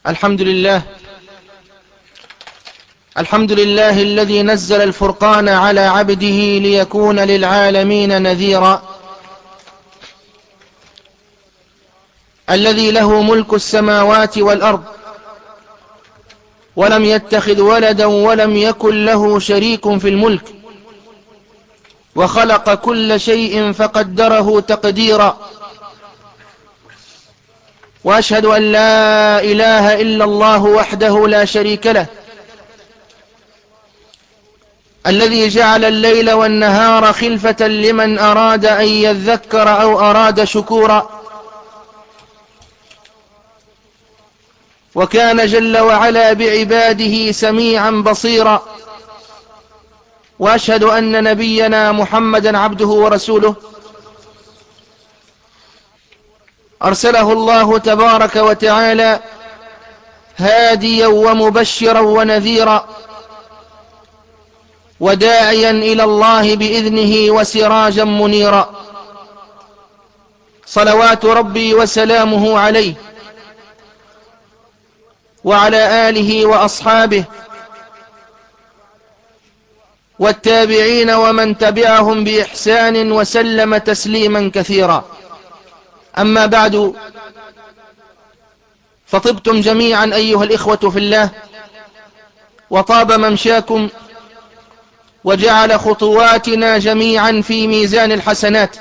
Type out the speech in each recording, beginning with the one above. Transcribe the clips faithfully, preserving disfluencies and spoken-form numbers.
الحمد لله الحمد لله الذي نزل الفرقان على عبده ليكون للعالمين نذيرا، الذي له ملك السماوات والأرض ولم يتخذ ولدا ولم يكن له شريك في الملك، وخلق كل شيء فقدره تقديرا. وأشهد أن لا إله إلا الله وحده لا شريك له، الذي جعل الليل والنهار خلفة لمن أراد أن يذكر أو أراد شكورا. وكان جل وعلا بعباده سميعا بصيرا. وأشهد أن نبينا محمدا عبده ورسوله، أرسله الله تبارك وتعالى هاديا ومبشرا ونذيرا، وداعيا إلى الله بإذنه وسراجا منيرا. صلوات ربي وسلامه عليه وعلى آله وأصحابه والتابعين ومن تبعهم بإحسان وسلم تسليما كثيرا. أما بعد، فطبتم جميعا أيها الإخوة في الله، وطاب ممشاكم، وجعل خطواتنا جميعا في ميزان الحسنات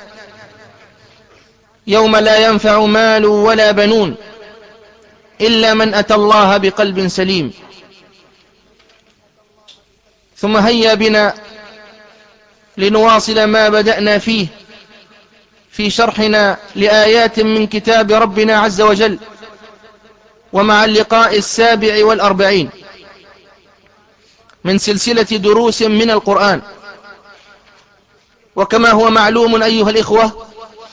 يوم لا ينفع مال ولا بنون إلا من أتى الله بقلب سليم. ثم هيا بنا لنواصل ما بدأنا فيه في شرحنا لآيات من كتاب ربنا عز وجل، ومع اللقاء السابع والأربعين من سلسلة دروس من القرآن. وكما هو معلوم أيها الإخوة،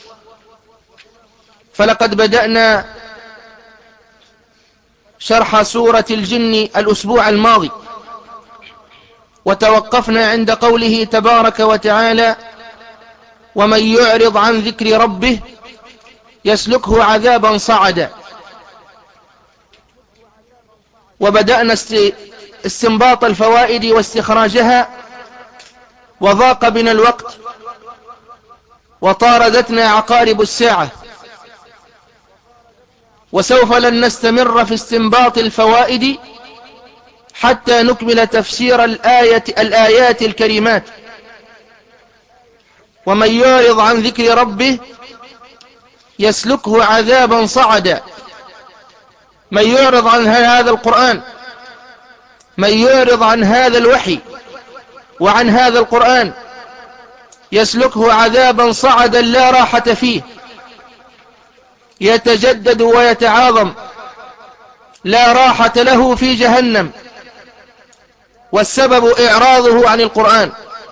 فلقد بدأنا شرح سورة الجن الأسبوع الماضي، وتوقفنا عند قوله تبارك وتعالى: ومن يعرض عن ذكر ربه يسلكه عذابا صعدا. وبدأنا استنباط الفوائد واستخراجها، وضاق بنا الوقت وطاردتنا عقارب الساعة، وسوف لن نستمر في استنباط الفوائد حتى نكمل تفسير الآية الآيات الكريمات. ومن يعرض عن ذكر ربه يسلكه عذابا صعدا. من يعرض عن هذا القرآن، من يعرض عن هذا الوحي وعن هذا القرآن يسلكه عذابا صعدا لا راحة فيه، يتجدد ويتعاظم، لا راحة له في جهنم. والسبب إعراضه عن القرآن،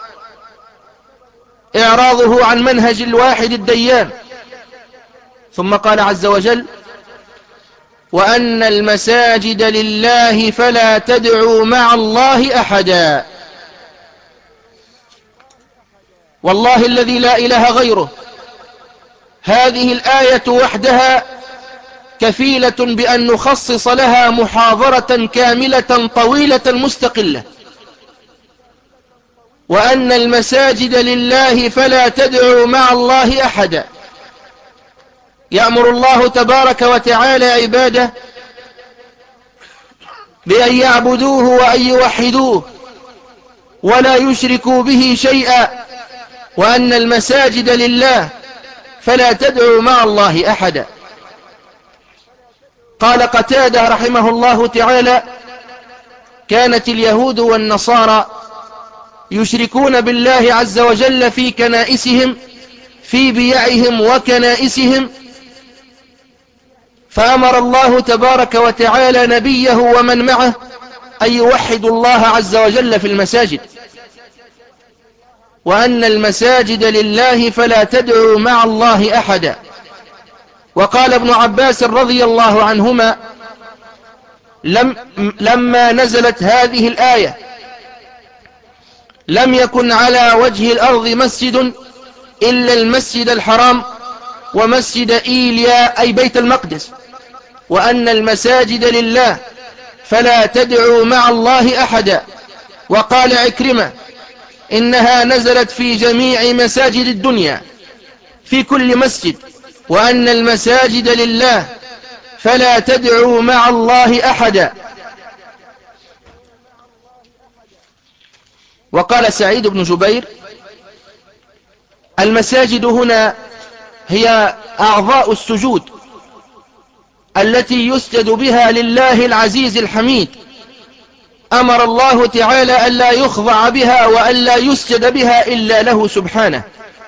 إعراضه عن منهج الواحد الديان. ثم قال عز وجل: وأن المساجد لله فلا تدعوا مع الله أحدا. والله الذي لا إله غيره، هذه الآية وحدها كفيلة بأن نخصص لها محاضرة كاملة طويلة مستقلة. وأن المساجد لله فلا تدعوا مع الله أحدا. يأمر الله تبارك وتعالى عباده بأن يعبدوه وأن يوحدوه ولا يشركوا به شيئا. وأن المساجد لله فلا تدعوا مع الله أحدا. قال قتادة رحمه الله تعالى: كانت اليهود والنصارى يشركون بالله عز وجل في كنائسهم، في بيعهم وكنائسهم، فأمر الله تبارك وتعالى نبيه ومن معه أن يوحدوا الله عز وجل في المساجد. وأن المساجد لله فلا تدعوا مع الله أحدا. وقال ابن عباس رضي الله عنهما: لم لما نزلت هذه الآية لم يكن على وجه الأرض مسجد إلا المسجد الحرام ومسجد إيليا أي بيت المقدس، وأن المساجد لله فلا تدعوا مع الله أحدا. وقال عكرمة إنها نزلت في جميع مساجد الدنيا في كل مسجد، وأن المساجد لله فلا تدعوا مع الله أحدا. وقال سعيد بن جبير المساجد هنا هي أعضاء السجود التي يسجد بها لله العزيز الحميد، أمر الله تعالى ألا يخضع بها وألا يسجد بها إلا له سبحانه.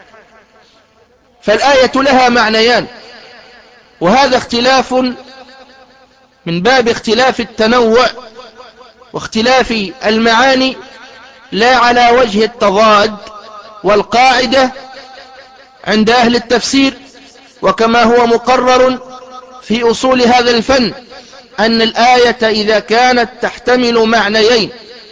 فالآية لها معنيان، وهذا اختلاف من باب اختلاف التنوع واختلاف المعاني لا على وجه التضاد. والقاعدة عند أهل التفسير وكما هو مقرر في أصول هذا الفن أن الآية إذا كانت تحتمل معنيين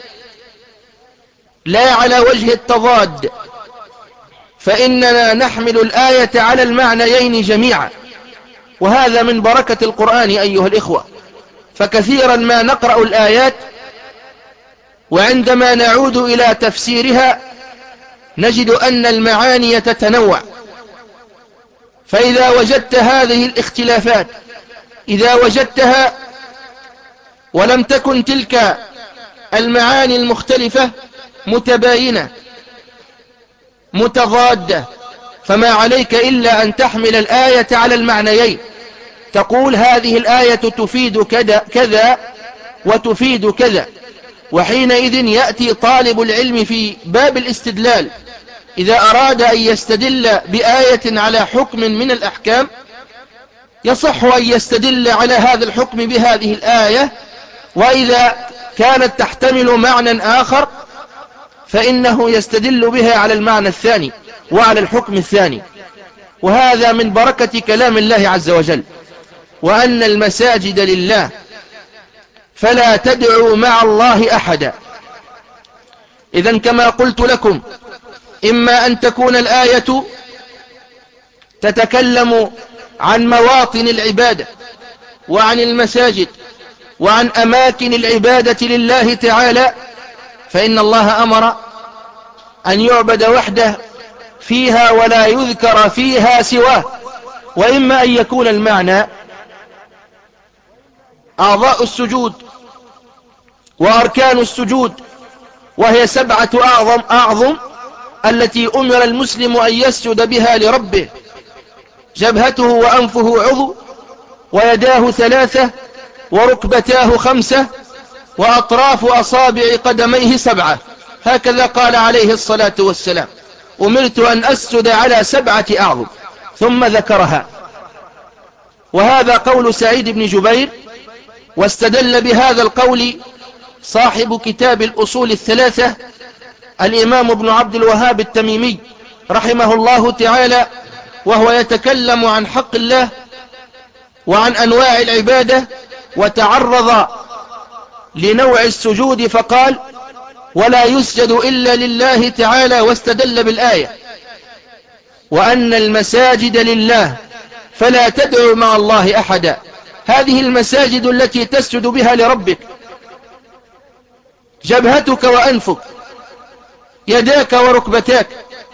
لا على وجه التضاد فإننا نحمل الآية على المعنيين جميعا، وهذا من بركة القرآن أيها الإخوة. فكثيرا ما نقرأ الآيات وعندما نعود إلى تفسيرها نجد أن المعاني تتنوع. فإذا وجدت هذه الاختلافات إذا وجدتها ولم تكن تلك المعاني المختلفة متباينة متضادة فما عليك إلا أن تحمل الآية على المعنيين، تقول هذه الآية تفيد كذا كذا وتفيد كذا. وحينئذ يأتي طالب العلم في باب الاستدلال إذا أراد أن يستدل بآية على حكم من الأحكام يصح أن يستدل على هذا الحكم بهذه الآية، وإذا كانت تحتمل معنى آخر فإنه يستدل بها على المعنى الثاني وعلى الحكم الثاني. وهذا من بركة كلام الله عز وجل، وأن المساجد لله فلا تدعوا مع الله أحدا. إذن كما قلت لكم إما أن تكون الآية تتكلم عن مواطن العبادة وعن المساجد وعن أماكن العبادة لله تعالى، فإن الله أمر أن يعبد وحده فيها ولا يذكر فيها سواه. وإما أن يكون المعنى أعضاء السجود وأركان السجود، وهي سبعة أعظم أعظم التي أمر المسلم أن يسجد بها لربه: جبهته وأنفه عضو، ويداه ثلاثة، وركبتاه خمسة، وأطراف أصابع قدميه سبعة. هكذا قال عليه الصلاة والسلام: أمرت أن أسجد على سبعة أعظم، ثم ذكرها. وهذا قول سعيد بن جبير، واستدل بهذا القول صاحب كتاب الأصول الثلاثة الإمام ابن عبد الوهاب التميمي رحمه الله تعالى، وهو يتكلم عن حق الله وعن أنواع العبادة، وتعرض لنوع السجود فقال: ولا يسجد إلا لله تعالى، واستدل بالآية: وأن المساجد لله فلا تدعوا مع الله أحدا. هذه المساجد التي تسجد بها لربك: جبهتك وأنفك، يداك وركبتاك،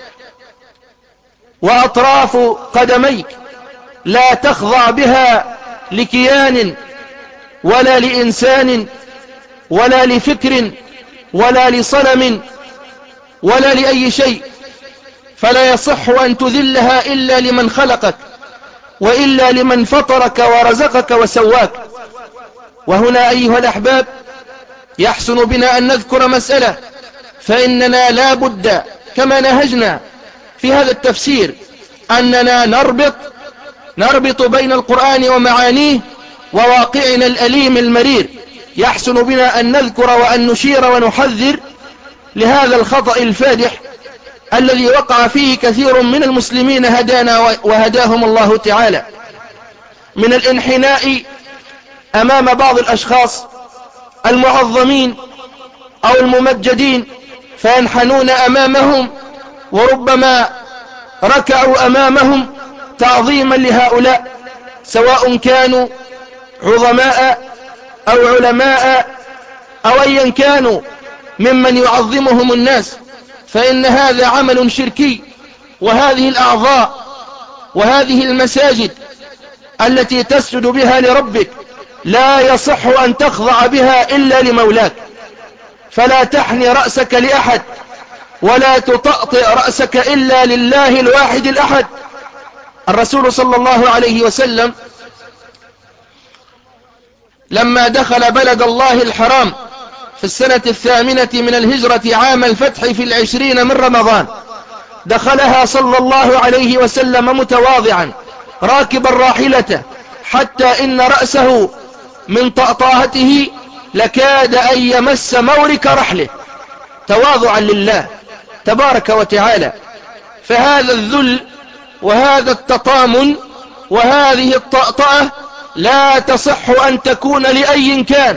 وأطراف قدميك، لا تخضع بها لكيان ولا لإنسان ولا لفكر ولا لصنم ولا لأي شيء، فلا يصح أن تذلها إلا لمن خلقك وإلا لمن فطرك ورزقك وسواك. وهنا أيها الأحباب يحسن بنا أن نذكر مسألة، فإننا لا بد كما نهجنا في هذا التفسير أننا نربط نربط بين القرآن ومعانيه وواقعنا الأليم المرير. يحسن بنا أن نذكر وأن نشير ونحذر لهذا الخطأ الفادح الذي وقع فيه كثير من المسلمين هدانا وهداهم الله تعالى، من الانحناء أمام بعض الأشخاص المعظمين أو الممجدين فينحنون أمامهم، وربما ركعوا أمامهم تعظيما لهؤلاء، سواء كانوا عظماء أو علماء أو أيا كانوا ممن يعظمهم الناس، فإن هذا عمل شركي. وهذه الأعضاء وهذه المساجد التي تسجد بها لربك لا يصح أن تخضع بها إلا لمولاك، فلا تحني رأسك لأحد ولا تطأطئ رأسك إلا لله الواحد الأحد. الرسول صلى الله عليه وسلم لما دخل بلد الله الحرام في السنة الثامنة من الهجرة عام الفتح في العشرين من رمضان، دخلها صلى الله عليه وسلم متواضعا راكبا راحلته، حتى إن رأسه من طأطاهته لكاد أن يمس مورك رحله، تواضعا لله تبارك وتعالى. فهذا الذل وهذا التطامن وهذه الطأطأة لا تصح أن تكون لأي كان.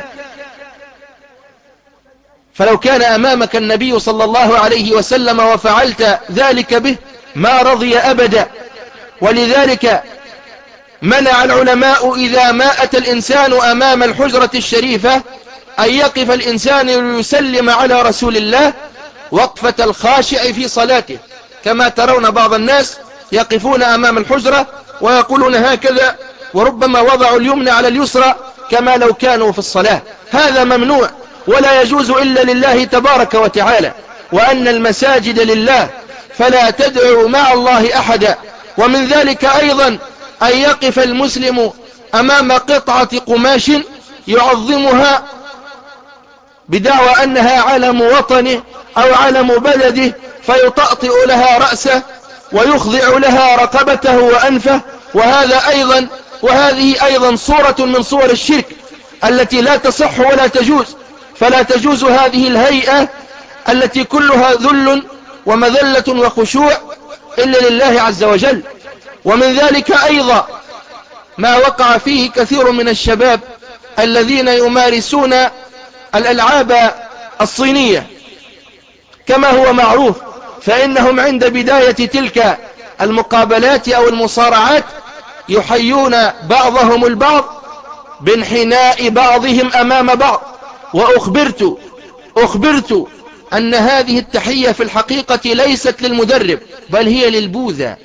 فلو كان أمامك النبي صلى الله عليه وسلم وفعلت ذلك به ما رضي أبدا. ولذلك منع العلماء إذا ما أتى الإنسان أمام الحجرة الشريفة أن يقف الإنسان ليسلم على رسول الله وقفة الخاشع في صلاته، كما ترون بعض الناس يقفون أمام الحجرة ويقولون هكذا، وربما وضعوا اليمنى على اليسرى كما لو كانوا في الصلاة. هذا ممنوع ولا يجوز إلا لله تبارك وتعالى. وأن المساجد لله فلا تدعوا مع الله أحدا. ومن ذلك أيضا أن يقف المسلم أمام قطعة قماش يعظمها بدعوى أنها علم وطنه أو علم بلده، فيطأطئ لها رأسه ويخضع لها رقبته وأنفه. وهذا أيضا وهذه أيضا صورة من صور الشرك التي لا تصح ولا تجوز. فلا تجوز هذه الهيئة التي كلها ذل ومذلة وخشوع إلا لله عز وجل. ومن ذلك أيضا ما وقع فيه كثير من الشباب الذين يمارسون الألعاب الصينية كما هو معروف، فإنهم عند بداية تلك المقابلات أو المصارعات يحيون بعضهم البعض بانحناء بعضهم أمام بعض. وأخبرت أخبرت أن هذه التحية في الحقيقة ليست للمدرب بل هي للبوذا،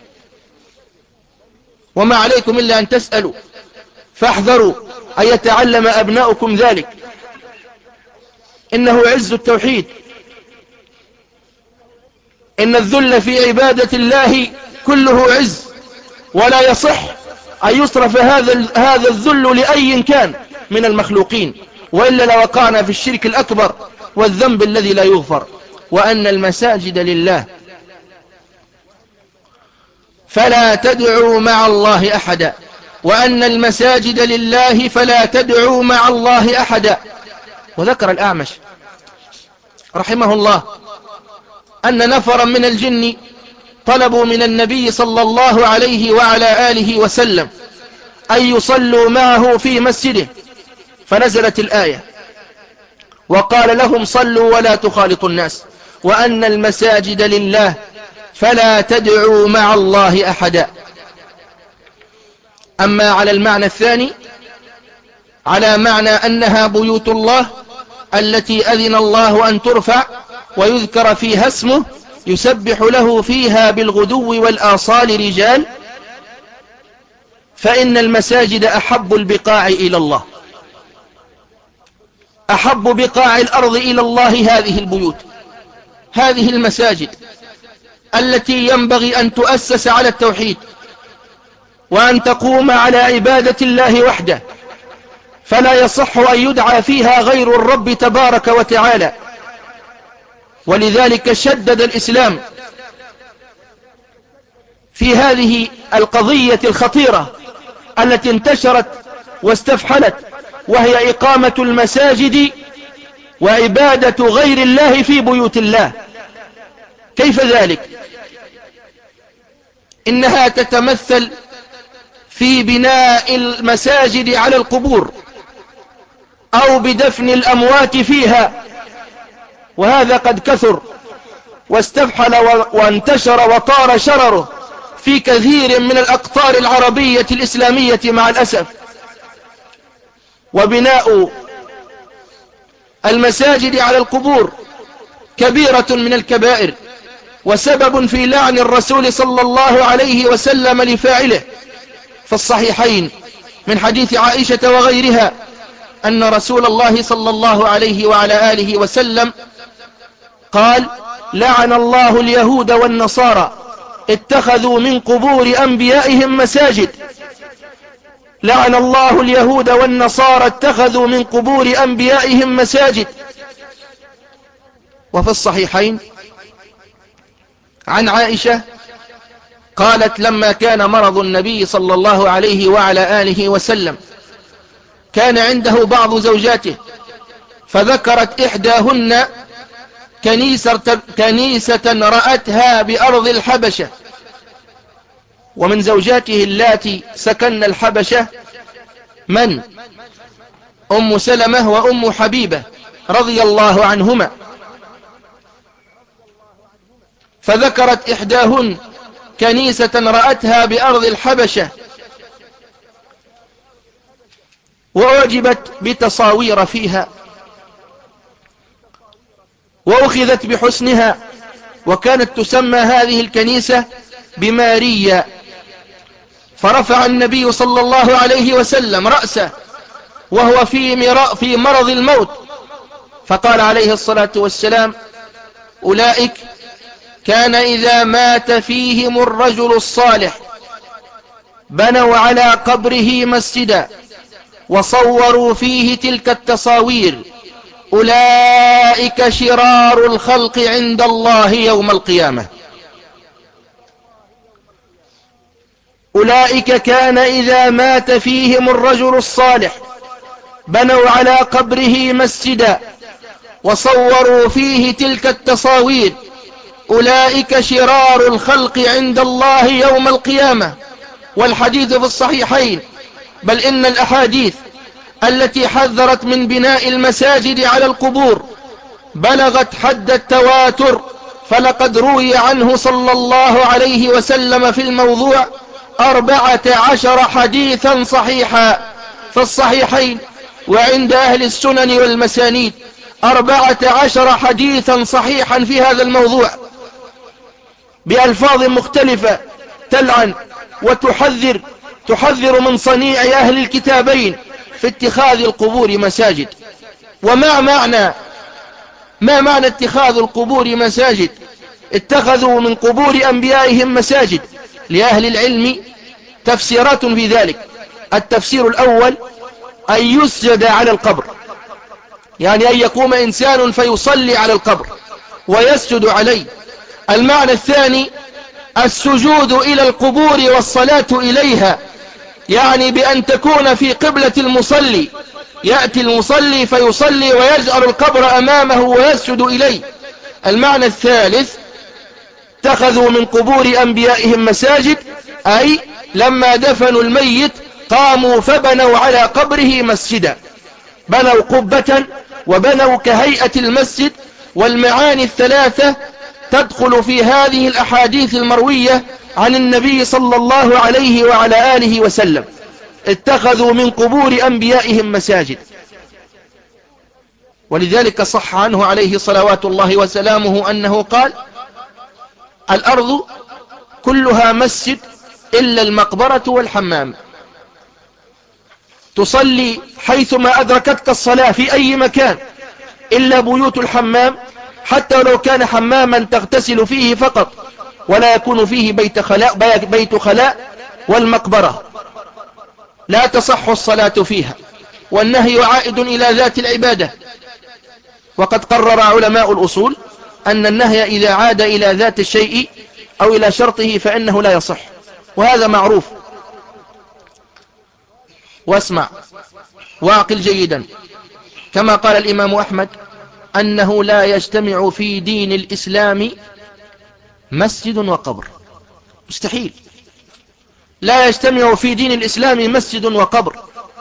وما عليكم إلا أن تسألوا، فاحذروا أن يتعلم أبناؤكم ذلك. إنه عز التوحيد، إن الذل في عبادة الله كله عز، ولا يصح أن يصرف هذا هذا الذل لأي كان من المخلوقين، وإلا لوقعنا في الشرك الأكبر والذنب الذي لا يغفر. وأن المساجد لله فلا تدعوا مع الله أحدا، وأن المساجد لله فلا تدعوا مع الله أحدا. وذكر الأعمش رحمه الله أن نفرا من الجن طلبوا من النبي صلى الله عليه وعلى آله وسلم أن يصلوا معه في مسجده، فنزلت الآية وقال لهم صلوا ولا تخالطوا الناس، وأن المساجد لله فلا تدعوا مع الله أحدا. أما على المعنى الثاني، على معنى أنها بيوت الله التي أذن الله أن ترفع ويذكر فيها اسمه يسبح له فيها بالغدو والآصال رجال، فإن المساجد أحب البقاع إلى الله، أحب بقاع الأرض إلى الله هذه البيوت، هذه المساجد التي ينبغي أن تؤسس على التوحيد وأن تقوم على عبادة الله وحده، فلا يصح أن يدعى فيها غير الرب تبارك وتعالى. ولذلك شدد الإسلام في هذه القضية الخطيرة التي انتشرت واستفحلت، وهي إقامة المساجد وعبادة غير الله في بيوت الله. كيف ذلك؟ إنها تتمثل في بناء المساجد على القبور أو بدفن الأموات فيها، وهذا قد كثر واستفحل وانتشر وطار شرره في كثير من الأقطار العربية الإسلامية مع الأسف. وبناء المساجد على القبور كبيرة من الكبائر، وسبب في لعن الرسول صلى الله عليه وسلم لفاعله. في الصحيحين من حديث عائشة وغيرها أن رسول الله صلى الله عليه وعلى آله وسلم قال: لعن الله اليهود والنصارى اتخذوا من قبور أنبيائهم مساجد. لعن الله اليهود والنصارى اتخذوا من قبور أنبيائهم مساجد. وفي الصحيحين عن عائشة قالت: لما كان مرض النبي صلى الله عليه وعلى آله وسلم كان عنده بعض زوجاته، فذكرت إحداهن كنيسة, كنيسة رأتها بأرض الحبشة. ومن زوجاته اللاتي سكن الحبشة من؟ أم سلمة وأم حبيبة رضي الله عنهما. فذكرت إحداهن كنيسة رأتها بأرض الحبشة وأعجبت بتصاوير فيها وأخذت بحسنها، وكانت تسمى هذه الكنيسة بماريا. فرفع النبي صلى الله عليه وسلم رأسه وهو في, في مرض الموت، فقال عليه الصلاة والسلام: أولئك كان إذا مات فيهم الرجل الصالح بنوا على قبره مسجدا وصوروا فيه تلك التصاوير، أولئك شرار الخلق عند الله يوم القيامة. أولئك كان إذا مات فيهم الرجل الصالح بنوا على قبره مسجدا وصوروا فيه تلك التصاوير، أولئك شرار الخلق عند الله يوم القيامة. والحديث في الصحيحين، بل إن الأحاديث التي حذرت من بناء المساجد على القبور بلغت حد التواتر، فلقد روي عنه صلى الله عليه وسلم في الموضوع أربعة عشر حديثا صحيحا في الصحيحين وعند أهل السنن والمسانيد، أربعة عشر حديثا صحيحا في هذا الموضوع بألفاظ مختلفة تلعن وتحذر تحذر من صنيع أهل الكتابين في اتخاذ القبور مساجد. وما معنى ما معنى اتخاذ القبور مساجد؟ اتخذوا من قبور أنبيائهم مساجد. لأهل العلم تفسيرات في ذلك. التفسير الأول أن يسجد على القبر، يعني أن يقوم إنسان فيصلي على القبر ويسجد عليه. المعنى الثاني السجود إلى القبور والصلاة إليها، يعني بأن تكون في قبلة المصلي، يأتي المصلي فيصلي ويجعل القبر أمامه ويسجد إليه. المعنى الثالث اتخذوا من قبور أنبيائهم مساجد، أي لما دفنوا الميت قاموا فبنوا على قبره مسجدا، بنوا قبة وبنوا كهيئة المسجد. والمعاني الثلاثة تدخل في هذه الأحاديث المروية عن النبي صلى الله عليه وعلى آله وسلم. اتخذوا من قبور أنبيائهم مساجد. ولذلك صح عنه عليه صلوات الله وسلامه أنه قال: الأرض كلها مسجد إلا المقبرة والحمام. تصلي حيثما أدركتك الصلاة في أي مكان إلا بيوت الحمام، حتى لو كان حماما تغتسل فيه فقط ولا يكون فيه بيت خلاء, بيت خلاء والمقبرة لا تصح الصلاة فيها. والنهي عائد إلى ذات العبادة، وقد قرر علماء الأصول أن النهي إذا عاد إلى ذات الشيء أو إلى شرطه فإنه لا يصح، وهذا معروف. واسمع واعقل جيدا، كما قال الإمام أحمد أنه لا يجتمع في دين الإسلام مسجد وقبر، مستحيل. لا يجتمع في دين الإسلام مسجد وقبر.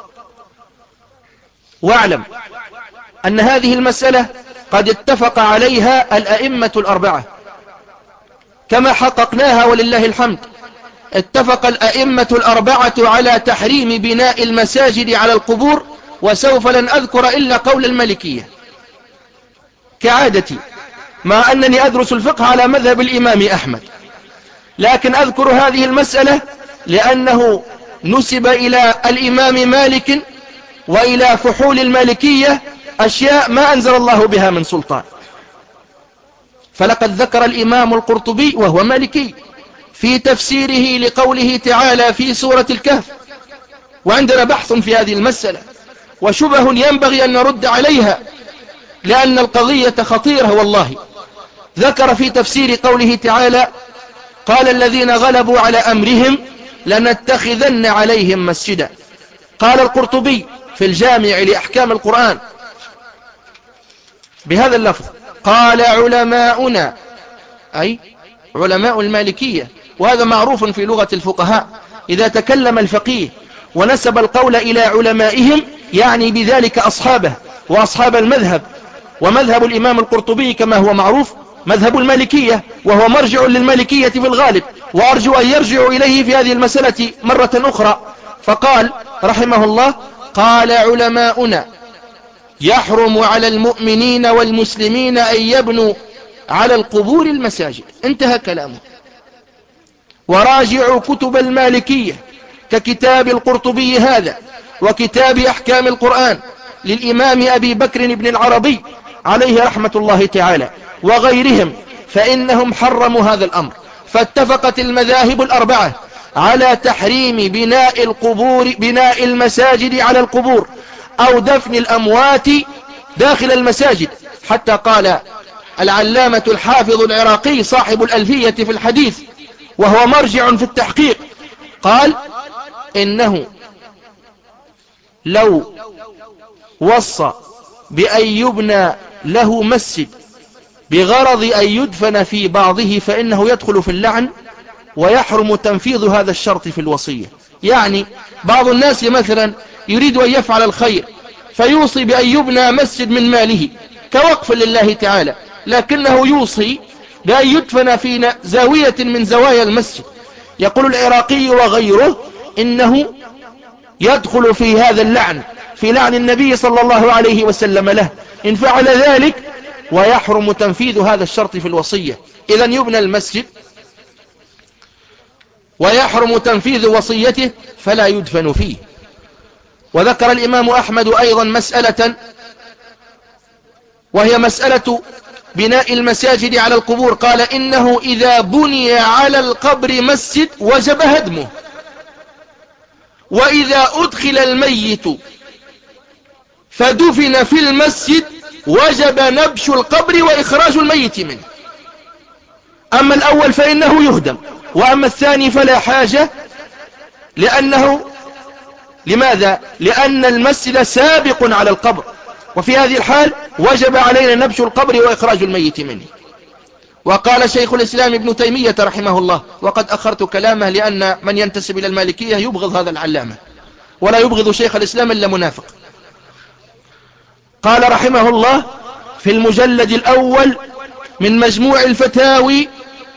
واعلم أن هذه المسألة قد اتفق عليها الأئمة الأربعة كما حققناها ولله الحمد. اتفق الأئمة الأربعة على تحريم بناء المساجد على القبور وسوف لن أذكر إلا قول المالكية كعادتي، مع أنني أدرس الفقه على مذهب الإمام أحمد، لكن أذكر هذه المسألة لأنه نسب إلى الإمام مالك وإلى فحول المالكية أشياء ما أنزل الله بها من سلطان. فلقد ذكر الإمام القرطبي وهو مالكي في تفسيره لقوله تعالى في سورة الكهف، وعندنا بحث في هذه المسألة وشبه ينبغي أن نرد عليها لأن القضية خطيرة والله. ذكر في تفسير قوله تعالى قال الذين غلبوا على أمرهم لنتخذن عليهم مسجدا. قال القرطبي في الجامع لأحكام القرآن بهذا اللفظ قال علماؤنا، أي علماء المالكية، وهذا معروف في لغة الفقهاء، إذا تكلم الفقيه ونسب القول إلى علمائهم يعني بذلك أصحابه وأصحاب المذهب. ومذهب الإمام القرطبي كما هو معروف مذهب المالكية، وهو مرجع للمالكية في الغالب، وأرجو أن يرجع إليه في هذه المسألة مرة أخرى. فقال رحمه الله قال علماؤنا يحرم على المؤمنين والمسلمين أن يبنوا على القبور المساجد. انتهى كلامه. وراجعوا كتب المالكية ككتاب القرطبي هذا وكتاب أحكام القرآن للإمام أبي بكر بن العربي عليه رحمة الله تعالى وغيرهم، فإنهم حرموا هذا الأمر. فاتفقت المذاهب الأربعة على تحريم بناء القبور بناء المساجد على القبور أو دفن الأموات داخل المساجد، حتى قال العلامة الحافظ العراقي صاحب الألفية في الحديث وهو مرجع في التحقيق، قال إنه لو وصى بأن يبنى له مسجد بغرض أن يدفن في بعضه فإنه يدخل في اللعن ويحرم تنفيذ هذا الشرط في الوصية. يعني بعض الناس مثلا يريد أن يفعل الخير فيوصي بأن يبنى مسجد من ماله كوقف لله تعالى، لكنه يوصي بأن يدفن في زاوية من زوايا المسجد. يقول العراقي وغيره إنه يدخل في هذا اللعن، في لعن النبي صلى الله عليه وسلم له إن فعل ذلك، ويحرم تنفيذ هذا الشرط في الوصية. إذن يبنى المسجد ويحرم تنفيذ وصيته فلا يدفن فيه. وذكر الإمام أحمد أيضا مسألة وهي مسألة بناء المساجد على القبور، قال إنه إذا بني على القبر مسجد وجب هدمه، وإذا أدخل الميت فدفن في المسجد وجب نبش القبر وإخراج الميت منه. أما الأول فإنه يهدم، وأما الثاني فلا حاجة، لأنه لماذا؟ لأن المسجد سابق على القبر، وفي هذه الحال وجب علينا نبش القبر وإخراج الميت منه. وقال شيخ الإسلام ابن تيمية رحمه الله، وقد أخرت كلامه لأن من ينتسب إلى المالكية يبغض هذا العلامة، ولا يبغض شيخ الإسلام إلا منافق. قال رحمه الله في المجلد الأول من مجموع الفتاوي: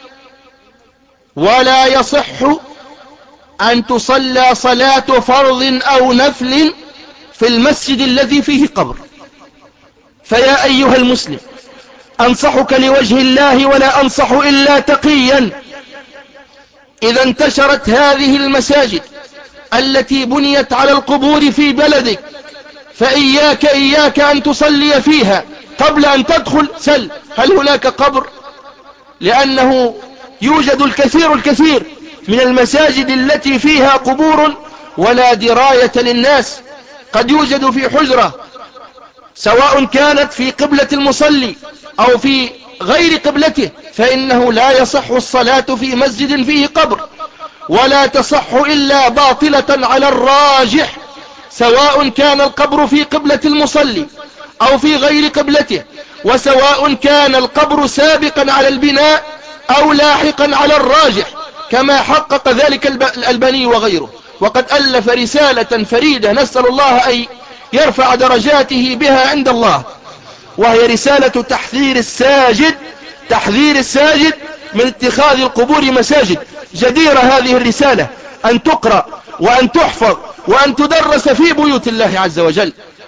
ولا يصح أن تصلى صلاة فرض أو نفل في المسجد الذي فيه قبر. فيا أيها المسلم، أنصحك لوجه الله ولا أنصح إلا تقيا، إذا انتشرت هذه المساجد التي بنيت على القبور في بلدك فإياك إياك أن تصلي فيها قبل أن تدخل. سل هل هناك قبر؟ لأنه يوجد الكثير الكثير من المساجد التي فيها قبور ولا دراية للناس. قد يوجد في حجرة سواء كانت في قبلة المصلي أو في غير قبلته، فإنه لا يصح الصلاة في مسجد فيه قبر، ولا تصح إلا باطلة على الراجح، سواء كان القبر في قبلة المصلي أو في غير قبلته، وسواء كان القبر سابقا على البناء أو لاحقا على الراجح، كما حقق ذلك الألباني وغيره. وقد ألف رسالة فريدة نسأل الله أن يرفع درجاته بها عند الله، وهي رسالة تحذير الساجد تحذير الساجد من اتخاذ القبور مساجد. جديرة هذه الرسالة أن تقرأ وأن تحفظ وأن تدرس في بيوت الله عز وجل.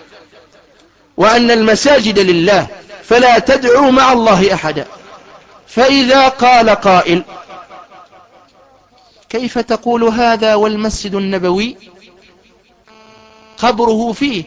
وأن المساجد لله فلا تدعوا مع الله أحدا. فإذا قال قائل كيف تقول هذا والمسجد النبوي قبره فيه؟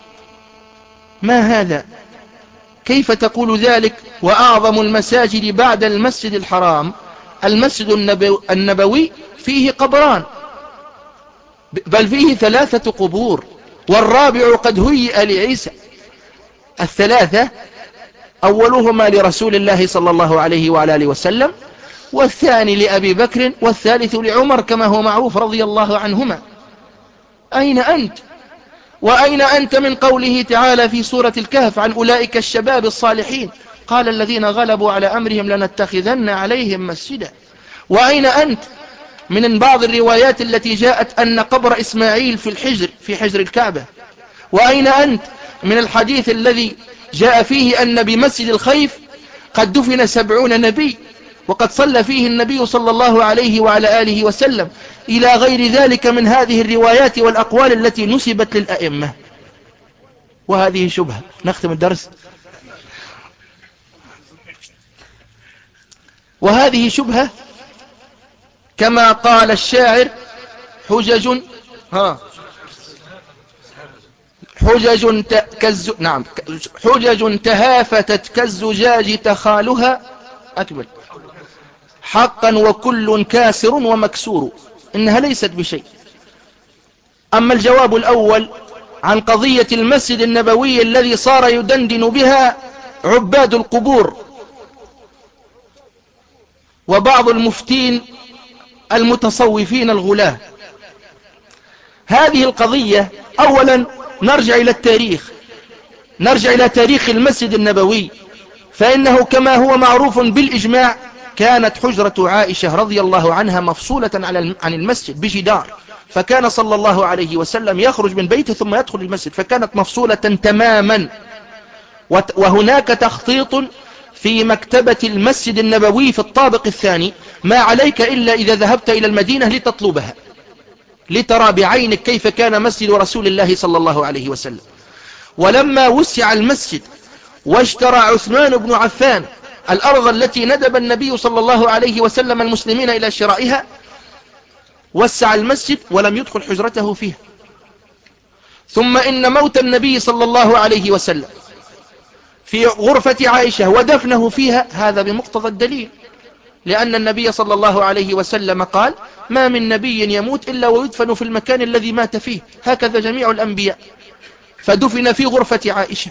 ما هذا؟ كيف تقول ذلك وأعظم المساجد بعد المسجد الحرام المسجد النبوي فيه قبران، بل فيه ثلاثة قبور، والرابع قد هيئ لعيسى. الثلاثة أولهما لرسول الله صلى الله عليه وعلى آله وسلم، والثاني لأبي بكر، والثالث لعمر كما هو معروف رضي الله عنهما. أين أنت؟ وأين أنت من قوله تعالى في سورة الكهف عن أولئك الشباب الصالحين قال الذين غلبوا على أمرهم لنتخذن عليهم مسجدا؟ وأين أنت من بعض الروايات التي جاءت أن قبر إسماعيل في الحجر في حجر الكعبة؟ وأين أنت من الحديث الذي جاء فيه أن بمسجد الخيف قد دفن سبعون نبي وقد صلى فيه النبي صلى الله عليه وعلى آله وسلم، إلى غير ذلك من هذه الروايات والأقوال التي نسبت للأئمة. وهذه شبهة. نختم الدرس. وهذه شبهة كما قال الشاعر حجج ها حجج كز نعم حجج تهافتت كالزجاج تخالها أكمل حقا وكل كاسر ومكسور، إنها ليست بشيء. أما الجواب الأول عن قضية المسجد النبوي الذي صار يدندن بها عباد القبور وبعض المفتين المتصوفين الغلاة، هذه القضية أولا نرجع إلى التاريخ، نرجع إلى تاريخ المسجد النبوي، فإنه كما هو معروف بالإجماع كانت حجرة عائشة رضي الله عنها مفصولة عن المسجد بجدار، فكان صلى الله عليه وسلم يخرج من بيته ثم يدخل المسجد، فكانت مفصولة تماما. وهناك تخطيط في مكتبة المسجد النبوي في الطابق الثاني، ما عليك إلا إذا ذهبت إلى المدينة لتطلبها لترى بعينك كيف كان مسجد رسول الله صلى الله عليه وسلم. ولما وسع المسجد واشترى عثمان بن عفان الأرض التي ندب النبي صلى الله عليه وسلم المسلمين إلى شرائها، وسع المسجد ولم يدخل حجرته فيها. ثم إن موت النبي صلى الله عليه وسلم في غرفة عائشة ودفنه فيها هذا بمقتضى الدليل، لأن النبي صلى الله عليه وسلم قال ما من نبي يموت إلا ويدفن في المكان الذي مات فيه، هكذا جميع الأنبياء، فدفن في غرفة عائشة.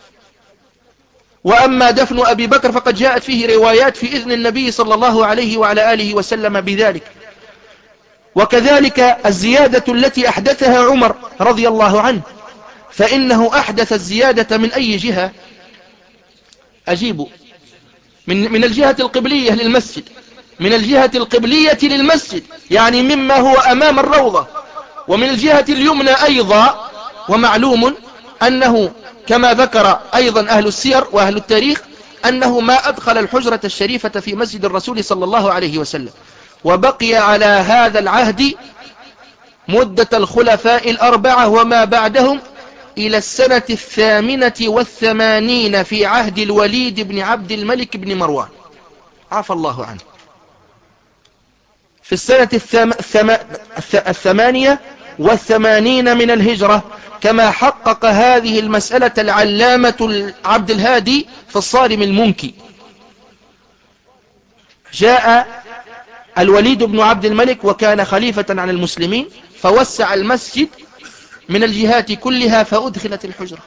وأما دفن أبي بكر فقد جاءت فيه روايات في إذن النبي صلى الله عليه وعلى آله وسلم بذلك. وكذلك الزيادة التي أحدثها عمر رضي الله عنه، فإنه أحدث الزيادة من أي جهة؟ أجيبوا من, من الجهة القبلية للمسجد، من الجهة القبلية للمسجد يعني مما هو أمام الروضة، ومن الجهة اليمنى أيضا. ومعلوم أنه كما ذكر أيضا أهل السير وأهل التاريخ أنه ما أدخل الحجرة الشريفة في مسجد الرسول صلى الله عليه وسلم، وبقي على هذا العهد مدة الخلفاء الأربعة وما بعدهم إلى السنة الثامنة والثمانين في عهد الوليد بن عبد الملك بن مروان عفى الله عنه، في السنة الثم... الثم... الثمانية والثمانين من الهجرة، كما حقق هذه المسألة العلامة عبد الهادي في الصارم المنكي. جاء الوليد بن عبد الملك وكان خليفة عن المسلمين، فوسع المسجد من الجهات كلها فأدخلت الحجرة،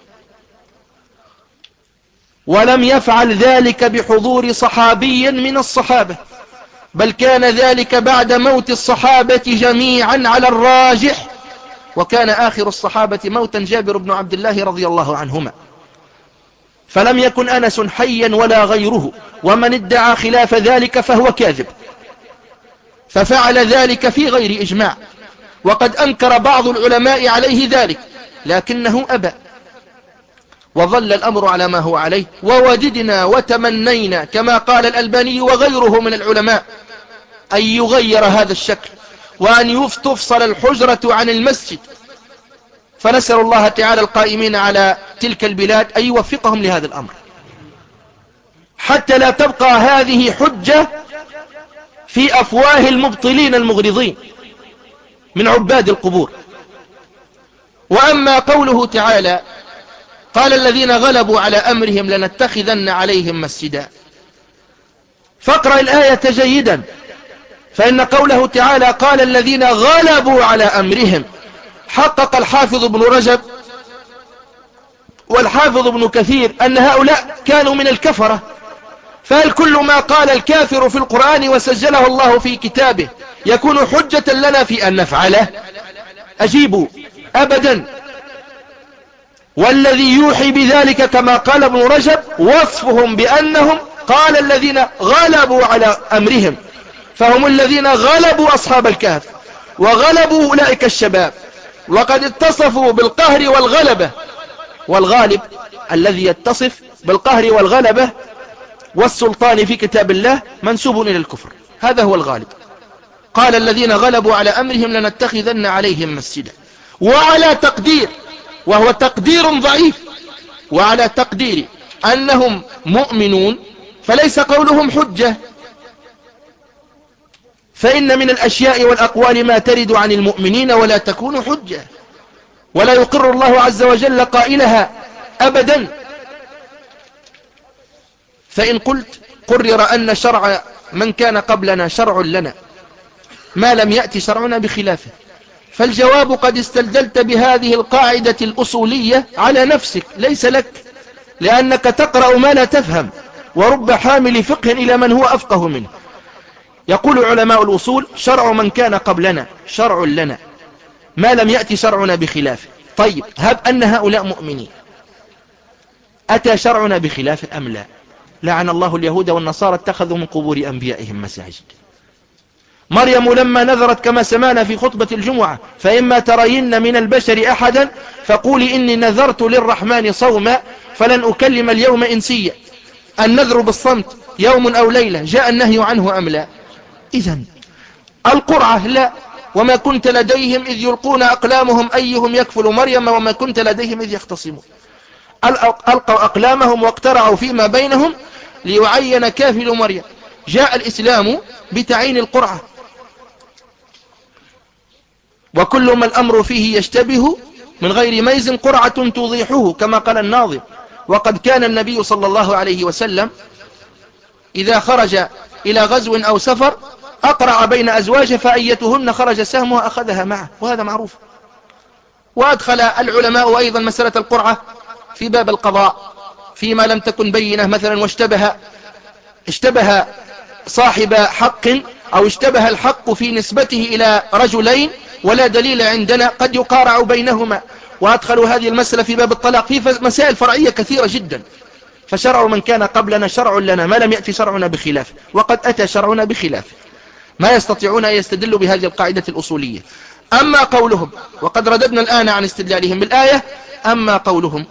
ولم يفعل ذلك بحضور صحابي من الصحابة، بل كان ذلك بعد موت الصحابة جميعا على الراجح، وكان آخر الصحابة موتا جابر بن عبد الله رضي الله عنهما، فلم يكن أنس حيا ولا غيره، ومن ادعى خلاف ذلك فهو كاذب، ففعل ذلك في غير إجماع، وقد أنكر بعض العلماء عليه ذلك لكنه أبى، وظل الأمر على ما هو عليه. ووددنا وتمنينا كما قال الألباني وغيره من العلماء أن يغير هذا الشكل، وأن تفصل الحجرة عن المسجد، فنسأل الله تعالى القائمين على تلك البلاد أن يوفقهم لهذا الأمر، حتى لا تبقى هذه حجة في أفواه المبطلين المغرضين من عباد القبور. وأما قوله تعالى قال الذين غلبوا على أمرهم لنتخذن عليهم مسجدا، فاقرأ الآية جيدا، فإن قوله تعالى قال الذين غلبوا على أمرهم، حقق الحافظ ابن رجب والحافظ ابن كثير أن هؤلاء كانوا من الكفرة، فهل كل ما قال الكافر في القرآن وسجله الله في كتابه يكون حجة لنا في أن نفعله؟ أجيبوا أبدا. والذي يوحي بذلك كما قال ابن رجب وصفهم بأنهم قال الذين غلبوا على أمرهم، فهم الذين غلبوا أصحاب الكهف وغلبوا أولئك الشباب، وقد اتصفوا بالقهر والغلبة، والغالب الذي يتصف بالقهر والغلبة والسلطان في كتاب الله منسوب إلى الكفر، هذا هو الغالب. قال الذين غلبوا على أمرهم لنتخذن عليهم مسجدا، وعلى تقدير، وهو تقدير ضعيف، وعلى تقدير أنهم مؤمنون فليس قولهم حجة، فإن من الأشياء والأقوال ما ترد عن المؤمنين ولا تكون حجة، ولا يقر الله عز وجل قائلها أبدا. فإن قلت قرر أن شرع من كان قبلنا شرع لنا ما لم يأتي شرعنا بخلافه، فالجواب قد استدلت بهذه القاعدة الأصولية على نفسك، ليس لك، لأنك تقرأ ما لا تفهم، ورب حامل فقه إلى من هو أفقه منه. يقول علماء الأصول شرع من كان قبلنا شرع لنا ما لم يأتي شرعنا بخلافه. طيب هب أن هؤلاء مؤمنين، أتى شرعنا بخلافه أم لا؟ لعن الله اليهود والنصارى اتخذوا من قبور أنبيائهم مساجد. مريم لما نذرت كما سمعنا في خطبة الجمعة فإما ترين من البشر أحدا فقولي إني نذرت للرحمن صوما فلن أكلم اليوم إنسيا. النذر بالصمت يوم أو ليلة جاء النهي عنه أم لا؟ إذن القرعة لا، وما كنت لديهم إذ يلقون أقلامهم أيهم يكفل مريم وما كنت لديهم إذ يختصمون. ألقوا أقلامهم واقترعوا فيما بينهم ليعين كافل مريم. جاء الإسلام بتعيين القرعة، وكل ما الأمر فيه يشتبه من غير ميز قرعة توضيحه كما قال الناظم. وقد كان النبي صلى الله عليه وسلم إذا خرج إلى غزو أو سفر أقرع بين أزواجه فأيتهن خرج سهمها أخذها معه، وهذا معروف. وأدخل العلماء أيضا مسألة القرعة في باب القضاء فيما لم تكن بينة مثلا واشتبه اشتبه صاحب حق أو اشتبه الحق في نسبته إلى رجلين ولا دليل عندنا قد يقارع بينهما، وأدخلوا هذه المسألة في باب الطلاق، في مسائل فرعية كثيرة جدا. فشرع من كان قبلنا شرع لنا ما لم يأتي شرعنا بخلاف، وقد أتى شرعنا بخلاف، ما يستطيعون أن يستدلوا بهذه القاعدة الأصولية. أما قولهم، وقد رددنا الآن عن استدلالهم بالآية، أما قولهم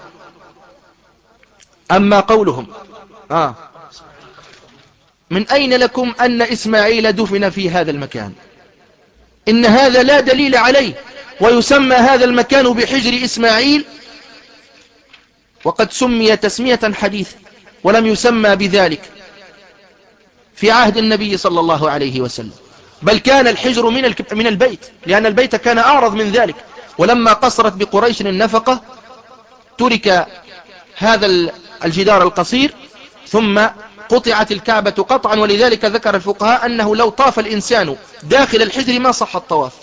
أما قولهم آه من أين لكم أن إسماعيل دفن في هذا المكان؟ إن هذا لا دليل عليه، ويسمى هذا المكان بحجر إسماعيل، وقد سمي تسمية حديثة ولم يسمى بذلك في عهد النبي صلى الله عليه وسلم، بل كان الحجر من من البيت، لأن البيت كان أعرض من ذلك. ولما قصرت بقريش النفقة ترك هذا الجدار القصير ثم قطعت الكعبة قطعا، ولذلك ذكر الفقهاء أنه لو طاف الإنسان داخل الحجر ما صح الطواف.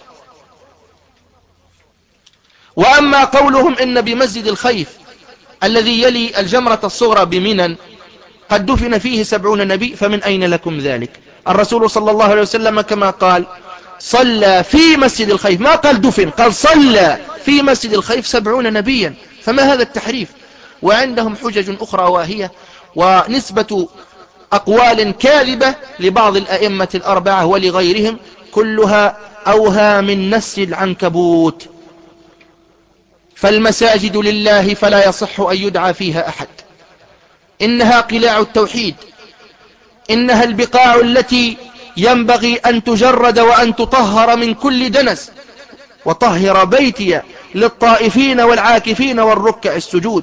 وأما قولهم إن بمسجد الخيف الذي يلي الجمرة الصغرى بمنى قد دفن فيه سبعون نبي، فمن أين لكم ذلك؟ الرسول صلى الله عليه وسلم كما قال صلى في مسجد الخيف، ما قال دفن، قال صلى في مسجد الخيف سبعون نبيا، فما هذا التحريف؟ وعندهم حجج أخرى واهية ونسبة أقوال كاذبة لبعض الأئمة الأربعة ولغيرهم كلها أوهى من نسج العنكبوت. فالمساجد لله فلا يصح أن يدعى فيها أحد، إنها قلاع التوحيد، إنها البقاع التي ينبغي أن تجرد وأن تطهر من كل دنس. وطهر بيتي للطائفين والعاكفين والركع السجود.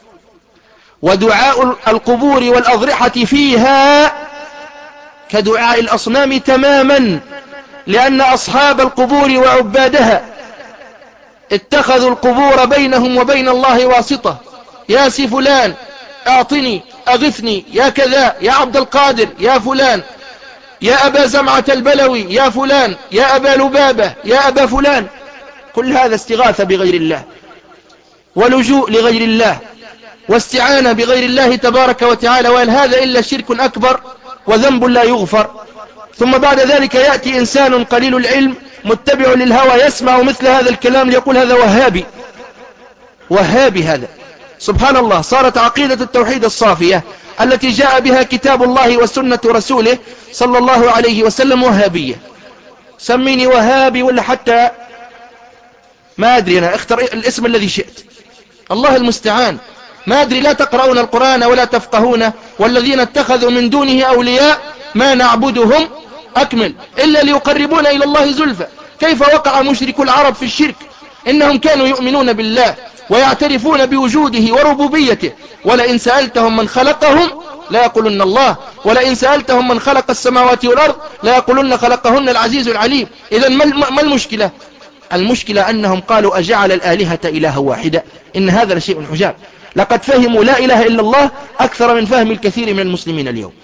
ودعاء القبور والأضرحة فيها كدعاء الأصنام تماما، لأن أصحاب القبور وعبادها اتخذوا القبور بينهم وبين الله واسطة. يا سي فلان اعطني اغثني، يا كذا، يا عبد القادر، يا فلان، يا أبا زمعة البلوي، يا فلان، يا أبا لبابة، يا أبا فلان. كل هذا استغاثة بغير الله ولجوء لغير الله واستعانة بغير الله تبارك وتعالى، وهل هذا إلا شرك أكبر وذنب لا يغفر. ثم بعد ذلك يأتي إنسان قليل العلم متبع للهوى يسمع مثل هذا الكلام ليقول هذا وهابي. وهابي هذا، سبحان الله، صارت عقيدة التوحيد الصافية التي جاء بها كتاب الله وسنة رسوله صلى الله عليه وسلم وهابية. سميني وهابي ولا حتى ما أدري، أنا اختر الاسم الذي شئت، الله المستعان. ما أدري، لا تقرؤون القرآن ولا تفقهون، والذين اتخذوا من دونه أولياء ما نعبدهم أكمل إلا ليقربون إلى الله زلفى. كيف وقع مشرك العرب في الشرك؟ إنهم كانوا يؤمنون بالله ويعترفون بوجوده وربوبيته، ولئن سألتهم من خلقهم لا يقولن الله، ولئن سألتهم من خلق السماوات والأرض لا يقولن خلقهن العزيز العليم. إذن ما المشكلة؟ المشكلة أنهم قالوا أجعل الآلهة إله واحدة. إن هذا لشيء عجاب. لقد فهموا لا إله إلا الله أكثر من فهم الكثير من المسلمين اليوم،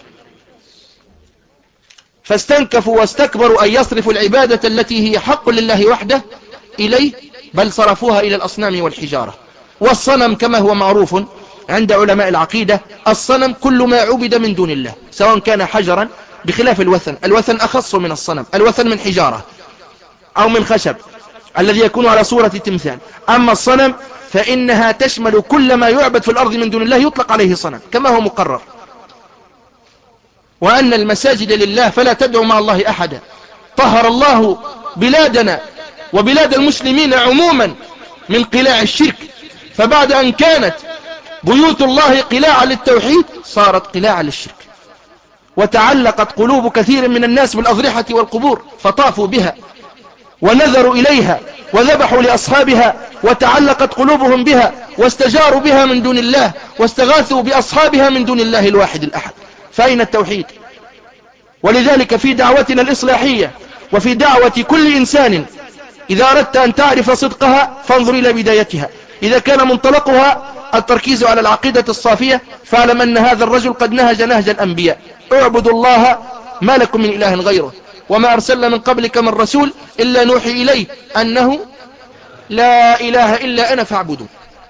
فاستنكفوا واستكبروا أن يصرفوا العبادة التي هي حق لله وحده إليه، بل صرفوها إلى الأصنام والحجارة. والصنم كما هو معروف عند علماء العقيدة، الصنم كل ما عبد من دون الله، سواء كان حجرا، بخلاف الوثن. الوثن أخص من الصنم، الوثن من حجارة أو من خشب الذي يكون على صورة تمثال. أما الصنم فإنها تشمل كل ما يعبد في الأرض من دون الله يطلق عليه صنم، كما هو مقرر. وأن المساجد لله فلا تدعو مع الله أحدا. طهر الله بلادنا وبلاد المسلمين عموما من قلاع الشرك، فبعد أن كانت بيوت الله قلاعا للتوحيد صارت قلاعا للشرك، وتعلقت قلوب كثير من الناس بالأضرحة والقبور، فطافوا بها ونذروا إليها وذبحوا لأصحابها، وتعلقت قلوبهم بها واستجاروا بها من دون الله، واستغاثوا بأصحابها من دون الله الواحد الأحد. فأين التوحيد؟ ولذلك في دعوتنا الإصلاحية وفي دعوة كل إنسان، إذا أردت أن تعرف صدقها فانظر إلى بدايتها. إذا كان منطلقها التركيز على العقيدة الصافية، فاعلم أن هذا الرجل قد نهج نهج الأنبياء: اعبدوا الله ما لكم من إله غيره، وما أرسلنا من قبلك من رسول إلا نوحي إليه أنه لا إله إلا أنا فاعبدوا.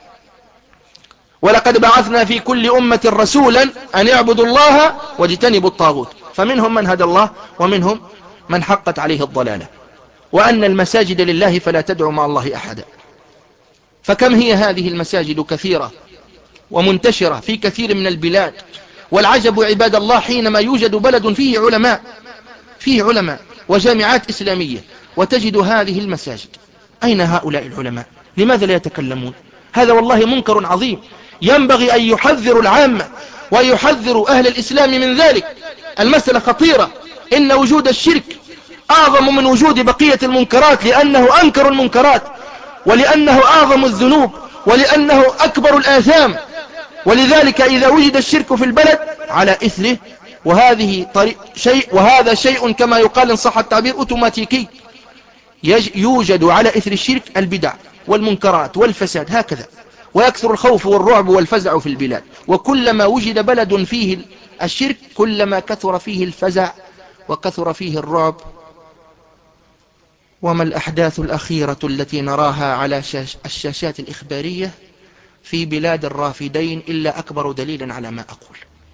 ولقد بعثنا في كل أمة رسولا أن يعبدوا الله واجتنبوا الطاغوت، فمنهم من هدى الله ومنهم من حقت عليه الضلالة. وأن المساجد لله فلا تدعو مع الله أحدا. فكم هي هذه المساجد كثيرة ومنتشرة في كثير من البلاد. والعجب عباد الله حينما يوجد بلد فيه علماء فيه علماء وجامعات إسلامية وتجد هذه المساجد. أين هؤلاء العلماء؟ لماذا لا يتكلمون؟ هذا والله منكر عظيم، ينبغي أن يحذر العامة ويحذر أهل الإسلام من ذلك. المسألة خطيرة. إن وجود الشرك أعظم من وجود بقية المنكرات، لأنه أنكر المنكرات، ولأنه أعظم الذنوب، ولأنه أكبر الآثام. ولذلك إذا وجد الشرك في البلد على إثره، وهذه طريق شيء وهذا شيء كما يقال إن صح التعبير أوتوماتيكي، يوجد على إثر الشرك البدع والمنكرات والفساد هكذا، ويكثر الخوف والرعب والفزع في البلاد. وكلما وجد بلد فيه الشرك كلما كثر فيه الفزع وكثر فيه الرعب. وما الأحداث الأخيرة التي نراها على الشاشات الإخبارية في بلاد الرافدين إلا أكبر دليل على ما أقول.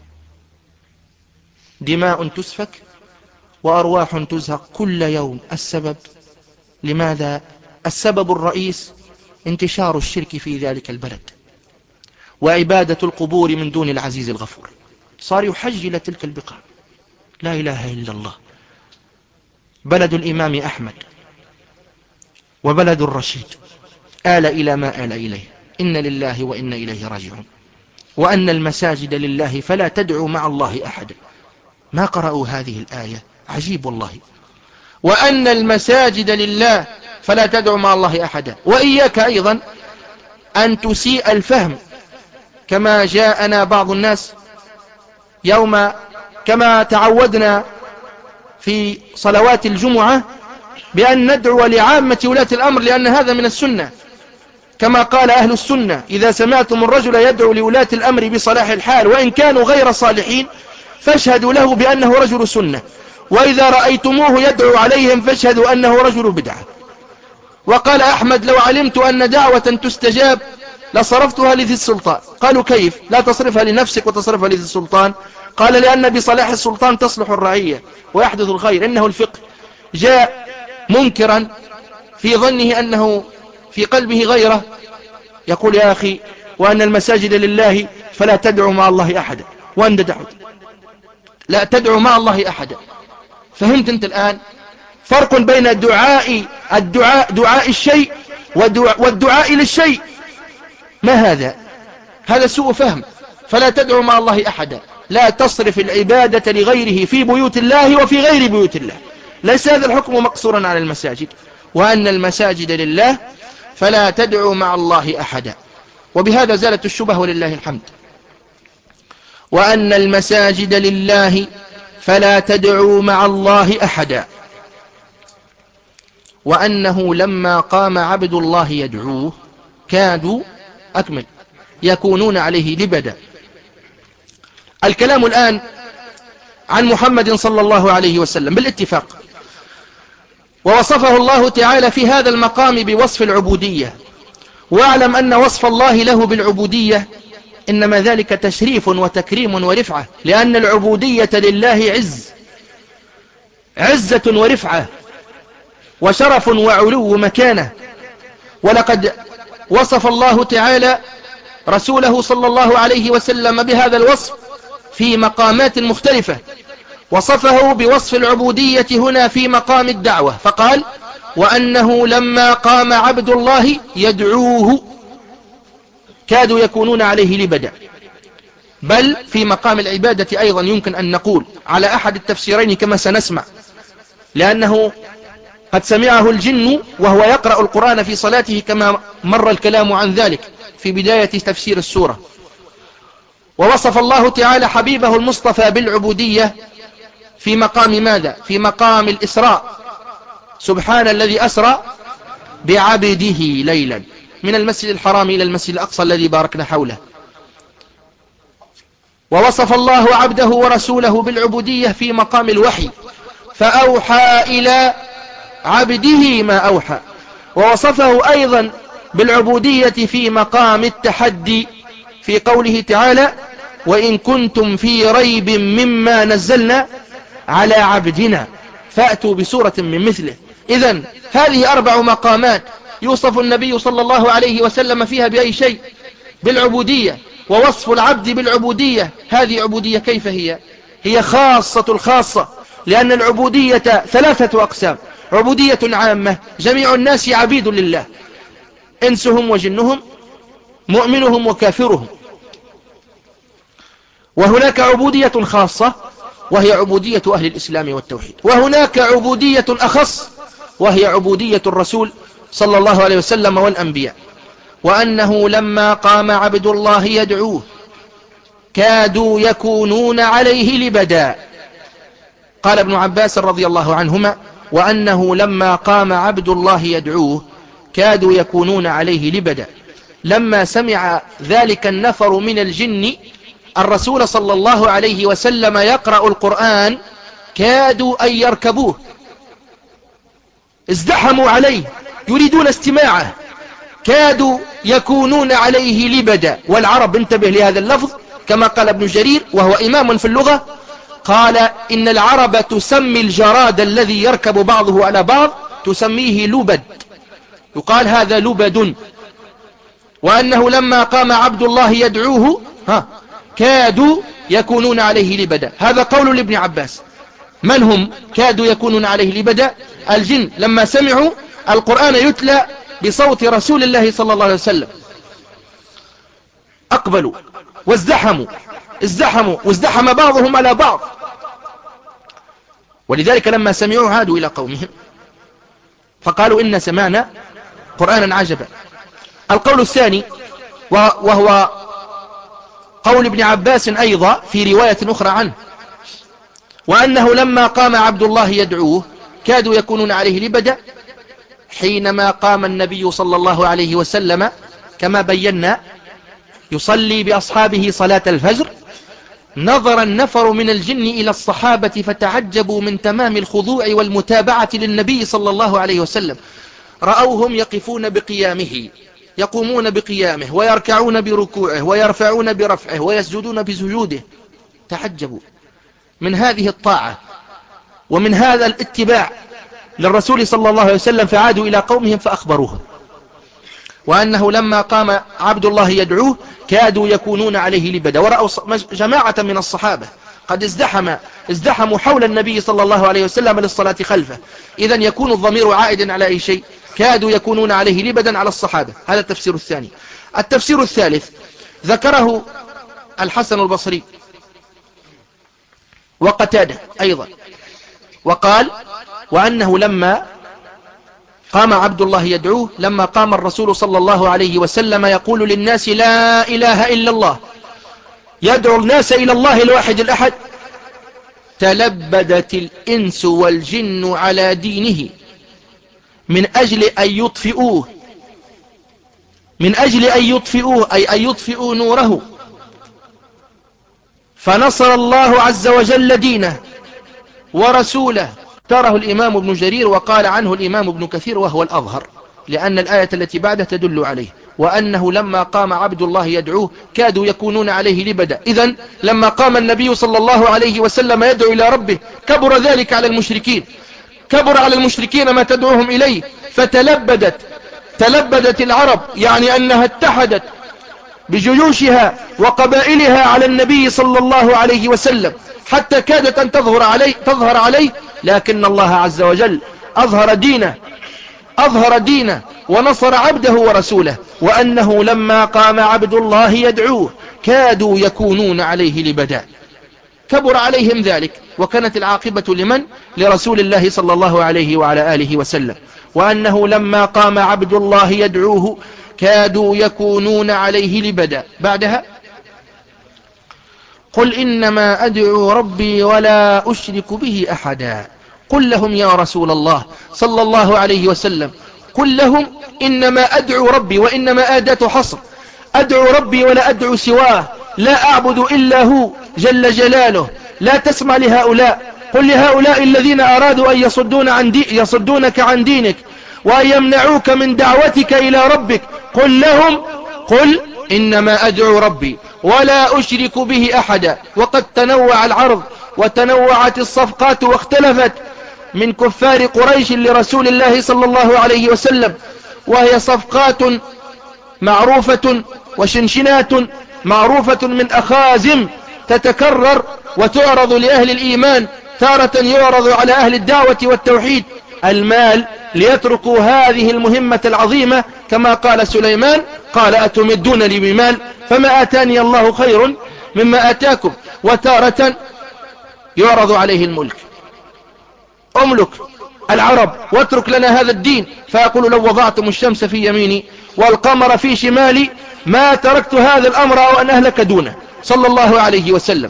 دماء تسفك وأرواح تزهق كل يوم. السبب لماذا؟ السبب الرئيس انتشار الشرك في ذلك البلد وعبادة القبور من دون العزيز الغفور. صار يحج إلى تلك البقاع. لا إله إلا الله. بلد الإمام أحمد وبلد الرشيد آل إلى ما آل إليه. إن لله وإنا إليه راجعون. وأن المساجد لله فلا تدعوا مع الله أحدا. ما قرأوا هذه الآية؟ عجيب والله. وأن المساجد لله فلا تدعو مع الله أحدا. وإياك أيضا أن تسيء الفهم كما جاءنا بعض الناس يوم كما تعودنا في صلوات الجمعة بأن ندعو لعامة ولاة الأمر، لأن هذا من السنة، كما قال أهل السنة: إذا سمعتم الرجل يدعو لولاة الأمر بصلاح الحال وإن كانوا غير صالحين فاشهدوا له بأنه رجل سنة، وإذا رأيتموه يدعو عليهم فاشهدوا أنه رجل بدعة. وقال أحمد: لو علمت أن دعوة تستجاب لصرفتها لذي السلطان. قالوا: كيف لا تصرفها لنفسك وتصرفها لذي السلطان؟ قال: لأن بصلاح السلطان تصلح الرعية ويحدث الخير. إنه الفقه. جاء منكرا في ظنه أنه في قلبه غيره يقول: يا أخي، وأن المساجد لله فلا تدعو مع الله أحدا. وأنت دعوت لا تدعو مع الله أحدا. فهمت أنت الآن فرق بين الدعاء الدعاء دعاء الشيء والدعاء للشيء؟ ما هذا؟ هذا سوء فهم. فلا تدعو مع الله أحدا، لا تصرف العبادة لغيره في بيوت الله وفي غير بيوت الله. ليس هذا الحكم مقصورا على المساجد. وأن المساجد لله فلا تدعو مع الله أحدا. وبهذا زالت الشبهة ولله الحمد. وأن المساجد لله فلا تدعو مع الله أحدا. وأنه لما قام عبد الله يدعوه كادوا أكمل يكونون عليه لبدا. الكلام الآن عن محمد صلى الله عليه وسلم بالاتفاق، ووصفه الله تعالى في هذا المقام بوصف العبودية. واعلم أن وصف الله له بالعبودية إنما ذلك تشريف وتكريم ورفعة، لأن العبودية لله عز عزة ورفعة وشرف وعلو مكانة. ولقد وصف الله تعالى رسوله صلى الله عليه وسلم بهذا الوصف في مقامات مختلفة. وصفه بوصف العبودية هنا في مقام الدعوة فقال: وأنه لما قام عبد الله يدعوه كادوا يكونون عليه لبدا. بل في مقام العبادة أيضا يمكن أن نقول على أحد التفسيرين كما سنسمع، لأنه قد سمعه الجن وهو يقرأ القرآن في صلاته كما مر الكلام عن ذلك في بداية تفسير السورة. ووصف الله تعالى حبيبه المصطفى بالعبودية في مقام ماذا؟ في مقام الإسراء: سبحان الذي أسرى بعبده ليلا من المسجد الحرام إلى المسجد الأقصى الذي باركنا حوله. ووصف الله عبده ورسوله بالعبودية في مقام الوحي: فأوحى إلى عبده ما أوحى. ووصفه أيضا بالعبودية في مقام التحدي في قوله تعالى: وإن كنتم في ريب مما نزلنا على عبدنا فأتوا بسورة من مثله. إذن هذه أربع مقامات يوصف النبي صلى الله عليه وسلم فيها بأي شيء؟ بالعبودية. ووصف العبد بالعبودية هذه عبودية كيف هي؟ هي خاصة الخاصة، لأن العبودية ثلاثة أقسام: عبودية عامة جميع الناس عبيد لله، إنسهم وجنهم مؤمنهم وكافرهم. وهناك عبودية خاصة وهي عبودية أهل الإسلام والتوحيد. وهناك عبودية أخص وهي عبودية الرسول صلى الله عليه وسلم والأنبياء. وأنه لما قام عبد الله يدعوه كادوا يكونون عليه لبدا. قال ابن عباس رضي الله عنهما: وأنه لما قام عبد الله يدعوه كادوا يكونون عليه لبدا. لما سمع ذلك النفر من الجن الرسول صلى الله عليه وسلم يقرأ القرآن كادوا أن يركبوه، ازدحموا عليه يريدون استماعه، كادوا يكونون عليه لبدا. والعرب، انتبه لهذا اللفظ، كما قال ابن جرير وهو إمام في اللغة، قال: إن العرب تسمي الجراد الذي يركب بعضه على بعض تسميه لبد، يقال هذا لبد. وأنه لما قام عبد الله يدعوه ها كادوا يكونون عليه لبدا. هذا قول لابن عباس. من هم كادوا يكونون عليه لبدا؟ الجن لما سمعوا القرآن يتلى بصوت رسول الله صلى الله عليه وسلم أقبلوا وازدحموا ازدحموا وازدحم بعضهم على بعض. ولذلك لما سمعوا عادوا إلى قومهم فقالوا إن سمعنا قرآنا عجبا. القول الثاني وهو قول ابن عباس أيضا في رواية أخرى عنه، وأنه لما قام عبد الله يدعوه كادوا يكونون عليه لبدا. حينما قام النبي صلى الله عليه وسلم كما بينا يصلي بأصحابه صلاة الفجر، نظر النفر من الجن إلى الصحابة فتعجبوا من تمام الخضوع والمتابعة للنبي صلى الله عليه وسلم. رأوهم يقفون بقيامه، يقومون بقيامه، ويركعون بركوعه، ويرفعون برفعه، ويسجدون بسجوده. تعجبوا من هذه الطاعة ومن هذا الاتباع للرسول صلى الله عليه وسلم، فعادوا إلى قومهم فأخبروهم وأنه لما قام عبد الله يدعوه كادوا يكونون عليه لبدا. ورأوا جماعة من الصحابة قد ازدحم ازدحموا حول النبي صلى الله عليه وسلم للصلاة خلفه. إذن يكون الضمير عائدا على أي شيء؟ كادوا يكونون عليه لبدا على الصحابة. هذا التفسير الثاني. التفسير الثالث ذكره الحسن البصري وقتاده أيضا، وقال وأنه لما قام عبد الله يدعوه، لما قام الرسول صلى الله عليه وسلم يقول للناس لا إله إلا الله، يدعو الناس إلى الله الواحد الأحد، تلبدت الإنس والجن على دينه من أجل أن يطفئوه من أجل أن يطفئوه أي أن يطفئوا نوره، فنصر الله عز وجل دينه ورسوله. تره الإمام ابن جرير وقال عنه الإمام ابن كثير وهو الأظهر، لأن الآية التي بعده تدل عليه، وأنه لما قام عبد الله يدعوه كادوا يكونون عليه لبدا. إذن لما قام النبي صلى الله عليه وسلم يدعو إلى ربه كبر ذلك على المشركين، كبر على المشركين ما تدعوهم إليه، فتلبدت تلبدت العرب، يعني أنها اتحدت بجيوشها وقبائلها على النبي صلى الله عليه وسلم، حتى كادت أن تظهر عليه, تظهر عليه لكن الله عز وجل أظهر دينه أظهر دينه ونصر عبده ورسوله، وأنه لما قام عبد الله يدعوه كادوا يكونون عليه لبدا. كبر عليهم ذلك، وكانت العاقبة لمن؟ لرسول الله صلى الله عليه وعلى آله وسلم. وأنه لما قام عبد الله يدعوه كادوا يكونون عليه لبدا. بعدها قل إنما أدعو ربي ولا أشرك به أحدا. قل لهم يا رسول الله صلى الله عليه وسلم، قل لهم إنما أدعو ربي، وإنما آداة حصر، أدعو ربي ولا أدعو سواه، لا أعبد إلا هو جل جلاله. لا تسمع لهؤلاء، قل لهؤلاء الذين أرادوا أن يصدون عن دي يصدونك عن دينك وأن يمنعوك من دعوتك إلى ربك، قل لهم قل إنما أدعو ربي ولا أشرك به أحدا. وقد تنوع العرض وتنوعت الصفقات واختلفت من كفار قريش لرسول الله صلى الله عليه وسلم، وهي صفقات معروفة وشنشنات معروفة من أخازم تتكرر وتعرض لأهل الإيمان، تارة يعرض على أهل الدعوة والتوحيد المال ليتركوا هذه المهمة العظيمة، كما قال سليمان قال أتمدونني بمال فما آتاني الله خير مما آتاكم. وتارة يعرض عليه الملك، أملك العرب واترك لنا هذا الدين، فيقول لو وضعتم الشمس في يميني والقمر في شمالي ما تركت هذا الأمر أو أن أهلك دونه صلى الله عليه وسلم.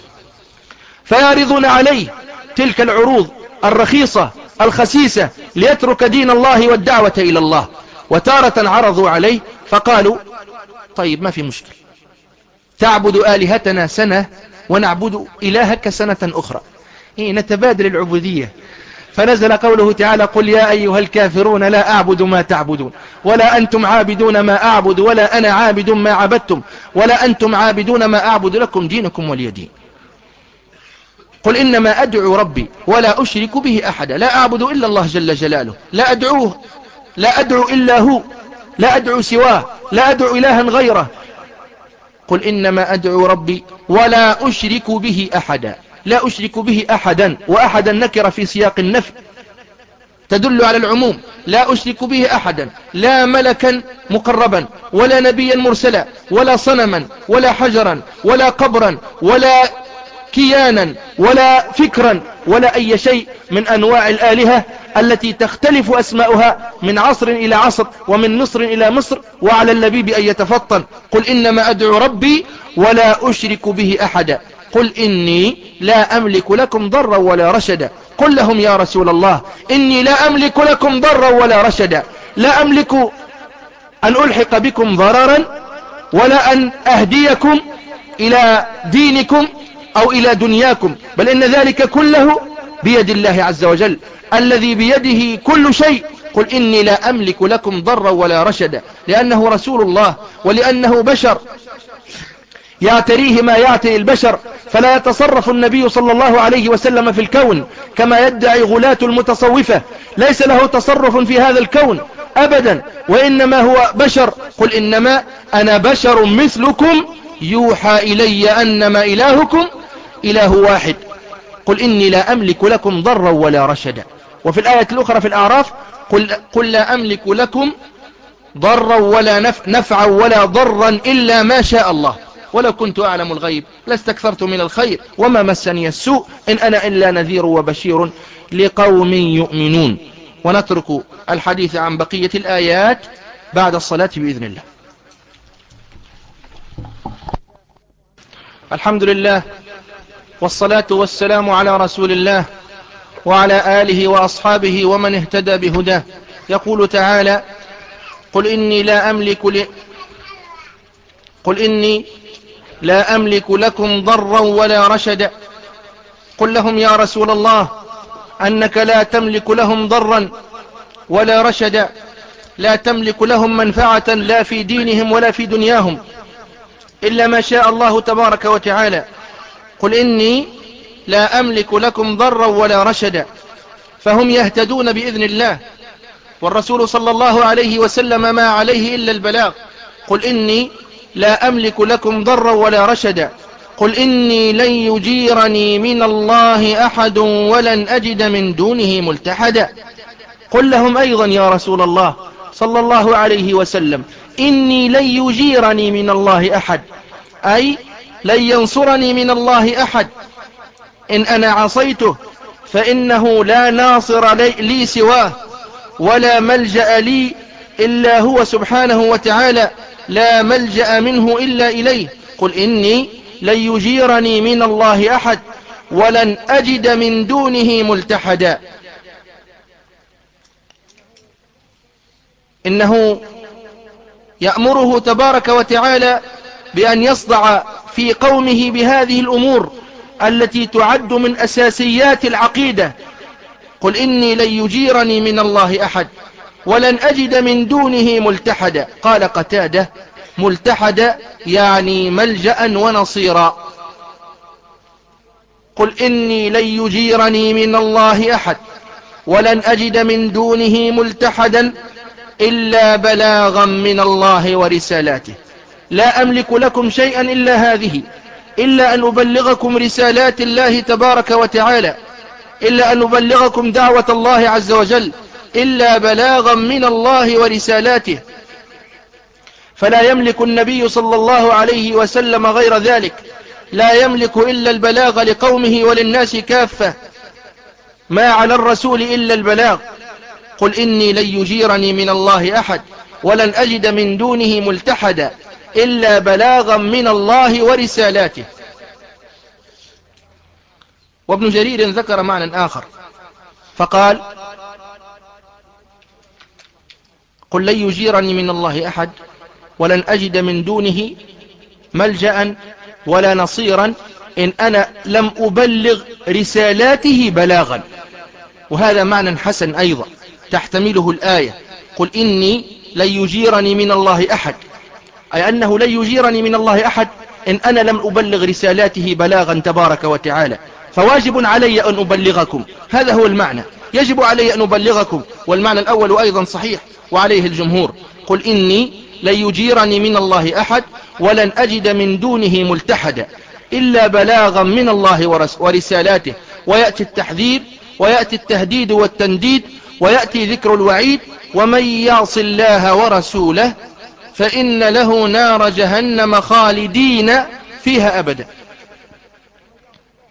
فيعرضون عليه تلك العروض الرخيصة الخسيسة ليترك دين الله والدعوة إلى الله. وتارة عرضوا عليه فقالوا طيب ما في مشكل، تعبد آلهتنا سنة ونعبد إلهك سنة أخرى، إيه نتبادل العبودية. فنزل قوله تعالى قل يا أيها الكافرون لا أعبد ما تعبدون ولا أنتم عابدون ما أعبد ولا أنا عابد ما عبدتم ولا أنتم عابدون ما أعبد لكم دينكم ولي دين. قل إنما أدعو ربي ولا أشرك به أحدا، لا أعبد إلا الله جل جلاله، لا أدعوه لا أدعو إلا هو، لا أدعو سواه، لا أدعو إلها غيره. قل إنما أدعو ربي ولا أشرك به أحدا، لا أشرك به أحدا، وأحدا نكر في سياق النفي تدل على العموم، لا أشرك به أحدا، لا ملكا مقربا ولا نبيا مرسلا ولا صنما ولا حجرا ولا قبرا ولا كيانا ولا فكرا ولا أي شيء من أنواع الآلهة التي تختلف أسماؤها من عصر إلى عصر ومن مصر إلى مصر، وعلى اللبيب أن يتفطن. قل إنما أدعو ربي ولا أشرك به أحدا، قل إني لا أملك لكم ضرا ولا رشدا. قل لهم يا رسول الله إني لا أملك لكم ضرا ولا رشدا، لا أملك أن ألحق بكم ضررا ولا أن أهديكم إلى دينكم أو إلى دنياكم، بل إن ذلك كله بيد الله عز وجل الذي بيده كل شيء. قل إني لا أملك لكم ضرا ولا رشدا، لأنه رسول الله ولأنه بشر يعتريه ما يعتري البشر، فلا يتصرف النبي صلى الله عليه وسلم في الكون كما يدعي غلاة المتصوفة، ليس له تصرف في هذا الكون أبدا، وإنما هو بشر. قل إنما أنا بشر مثلكم يوحى إلي أنما إلهكم إله واحد. قل إني لا أملك لكم ضرا ولا رشدا. وفي الآية الأخرى في الأعراف قل, قل لا أملك لكم ضرا ولا نف نفعا ولا ضرا إلا ما شاء الله ولو كنت أعلم الغيب لاستكثرت من الخير وما مسني السوء إن أنا إلا نذير وبشير لقوم يؤمنون. ونترك الحديث عن بقية الآيات بعد الصلاة بإذن الله. الحمد لله والصلاة والسلام على رسول الله وعلى آله وأصحابه ومن اهتدى بهداه. يقول تعالى قل إني لا أملك ل... قل إني لا أملك لكم ضرا ولا رشدا. قل لهم يا رسول الله أنك لا تملك لهم ضرا ولا رشدا، لا تملك لهم منفعة لا في دينهم ولا في دنياهم إلا ما شاء الله تبارك وتعالى. قل إني لا أملك لكم ضرا ولا رشدا، فهم يهتدون بإذن الله، والرسول صلى الله عليه وسلم ما عليه إلا البلاغ. قل إني لا أملك لكم ضرا ولا رشدا. قل إني لن يجيرني من الله أحد ولن أجد من دونه ملتحدا. قل لهم أيضا يا رسول الله صلى الله عليه وسلم إني لن يجيرني من الله أحد، أي لن ينصرني من الله أحد، إن أنا عصيته فإنه لا ناصر لي, لي سواه ولا ملجأ لي إلا هو سبحانه وتعالى، لا ملجأ منه إلا إليه. قل إني لن يجيرني من الله أحد ولن أجد من دونه ملتحدا. إنه يأمره تبارك وتعالى بأن يصدع في قومه بهذه الأمور التي تعد من أساسيات العقيدة. قل إني لن يجيرني من الله أحد ولن أجد من دونه ملتحدا. قال قتادة ملتحدا يعني ملجأ ونصيرا. قل إني لن يجيرني من الله أحد ولن أجد من دونه ملتحدا إلا بلاغا من الله ورسالاته. لا أملك لكم شيئا إلا هذه، إلا أن أبلغكم رسالات الله تبارك وتعالى، إلا أن أبلغكم دعوة الله عز وجل، إلا بلاغا من الله ورسالاته. فلا يملك النبي صلى الله عليه وسلم غير ذلك، لا يملك إلا البلاغ لقومه وللناس كافة، ما على الرسول إلا البلاغ. قل إني لن يجيرني من الله أحد ولن أجد من دونه ملتحدا إلا بلاغا من الله ورسالاته. وابن جرير ذكر معنى آخر فقال قل لن يجيرني من الله أحد ولن أجد من دونه ملجأ ولا نصيرا إن أنا لم أبلغ رسالاته بلاغا. وهذا معنى حسن أيضا تحتمله الآية قل إني لن يجيرني من الله أحد، أي أنه لن يجيرني من الله أحد إن أنا لم أبلغ رسالاته بلاغا تبارك وتعالى، فواجب علي أن أبلغكم. هذا هو المعنى، يجب علي أن أبلغكم. والمعنى الأول أيضا صحيح وعليه الجمهور. قل إني لن يجيرني من الله أحد ولن أجد من دونه ملتحدا إلا بلاغا من الله ورسالاته. ويأتي التحذير ويأتي التهديد والتنديد ويأتي ذكر الوعيد ومن يعص الله ورسوله فإن له نار جهنم خالدين فيها أبدا.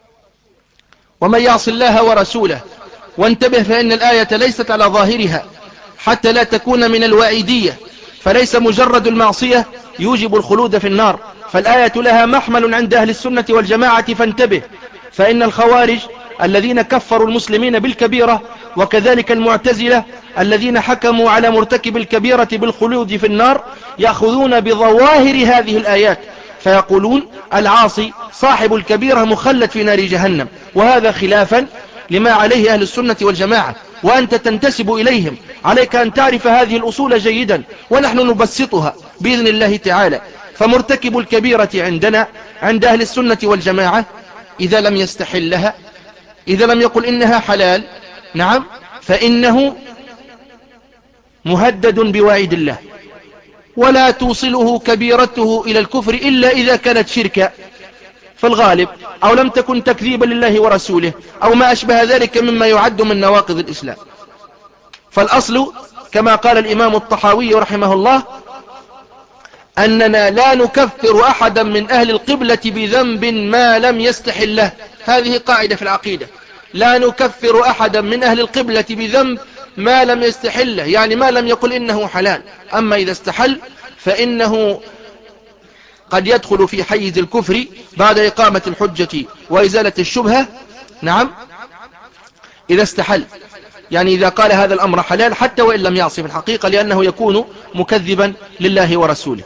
ومن يعص الله ورسوله. وانتبه فإن الآية ليست على ظاهرها حتى لا تكون من الوعيدية، فليس مجرد المعصية يوجب الخلود في النار، فالآية لها محمل عند أهل السنة والجماعة. فانتبه، فإن الخوارج الذين كفروا المسلمين بالكبيرة، وكذلك المعتزلة الذين حكموا على مرتكب الكبيرة بالخلود في النار، يأخذون بظواهر هذه الآيات فيقولون العاصي صاحب الكبيرة مخلد في نار جهنم، وهذا خلافا لما عليه أهل السنة والجماعة، وأنت تنتسب إليهم. عليك أن تعرف هذه الأصول جيدا، ونحن نبسطها بإذن الله تعالى. فمرتكب الكبيرة عندنا عند أهل السنة والجماعة إذا لم يستحلها، إذا لم يقل إنها حلال، نعم، فإنه مهدد بوعيد الله، ولا توصله كبيرته إلى الكفر إلا إذا كانت شركا في الغالب، أو لم تكن تكذيبا لله ورسوله، أو ما أشبه ذلك مما يعد من نواقض الإسلام. فالأصل كما قال الإمام الطحاوي رحمه الله أننا لا نكفر أحدا من أهل القبلة بذنب ما لم يستحله. هذه قاعدة في العقيدة، لا نكفر أحدا من أهل القبلة بذنب ما لم يستحله، يعني ما لم يقل إنه حلال. أما إذا استحل فإنه قد يدخل في حيز الكفر بعد إقامة الحجة وإزالة الشبهة، نعم، إذا استحل، يعني إذا قال هذا الأمر حلال حتى وإن لم يعصي في الحقيقة، لأنه يكون مكذبا لله ورسوله.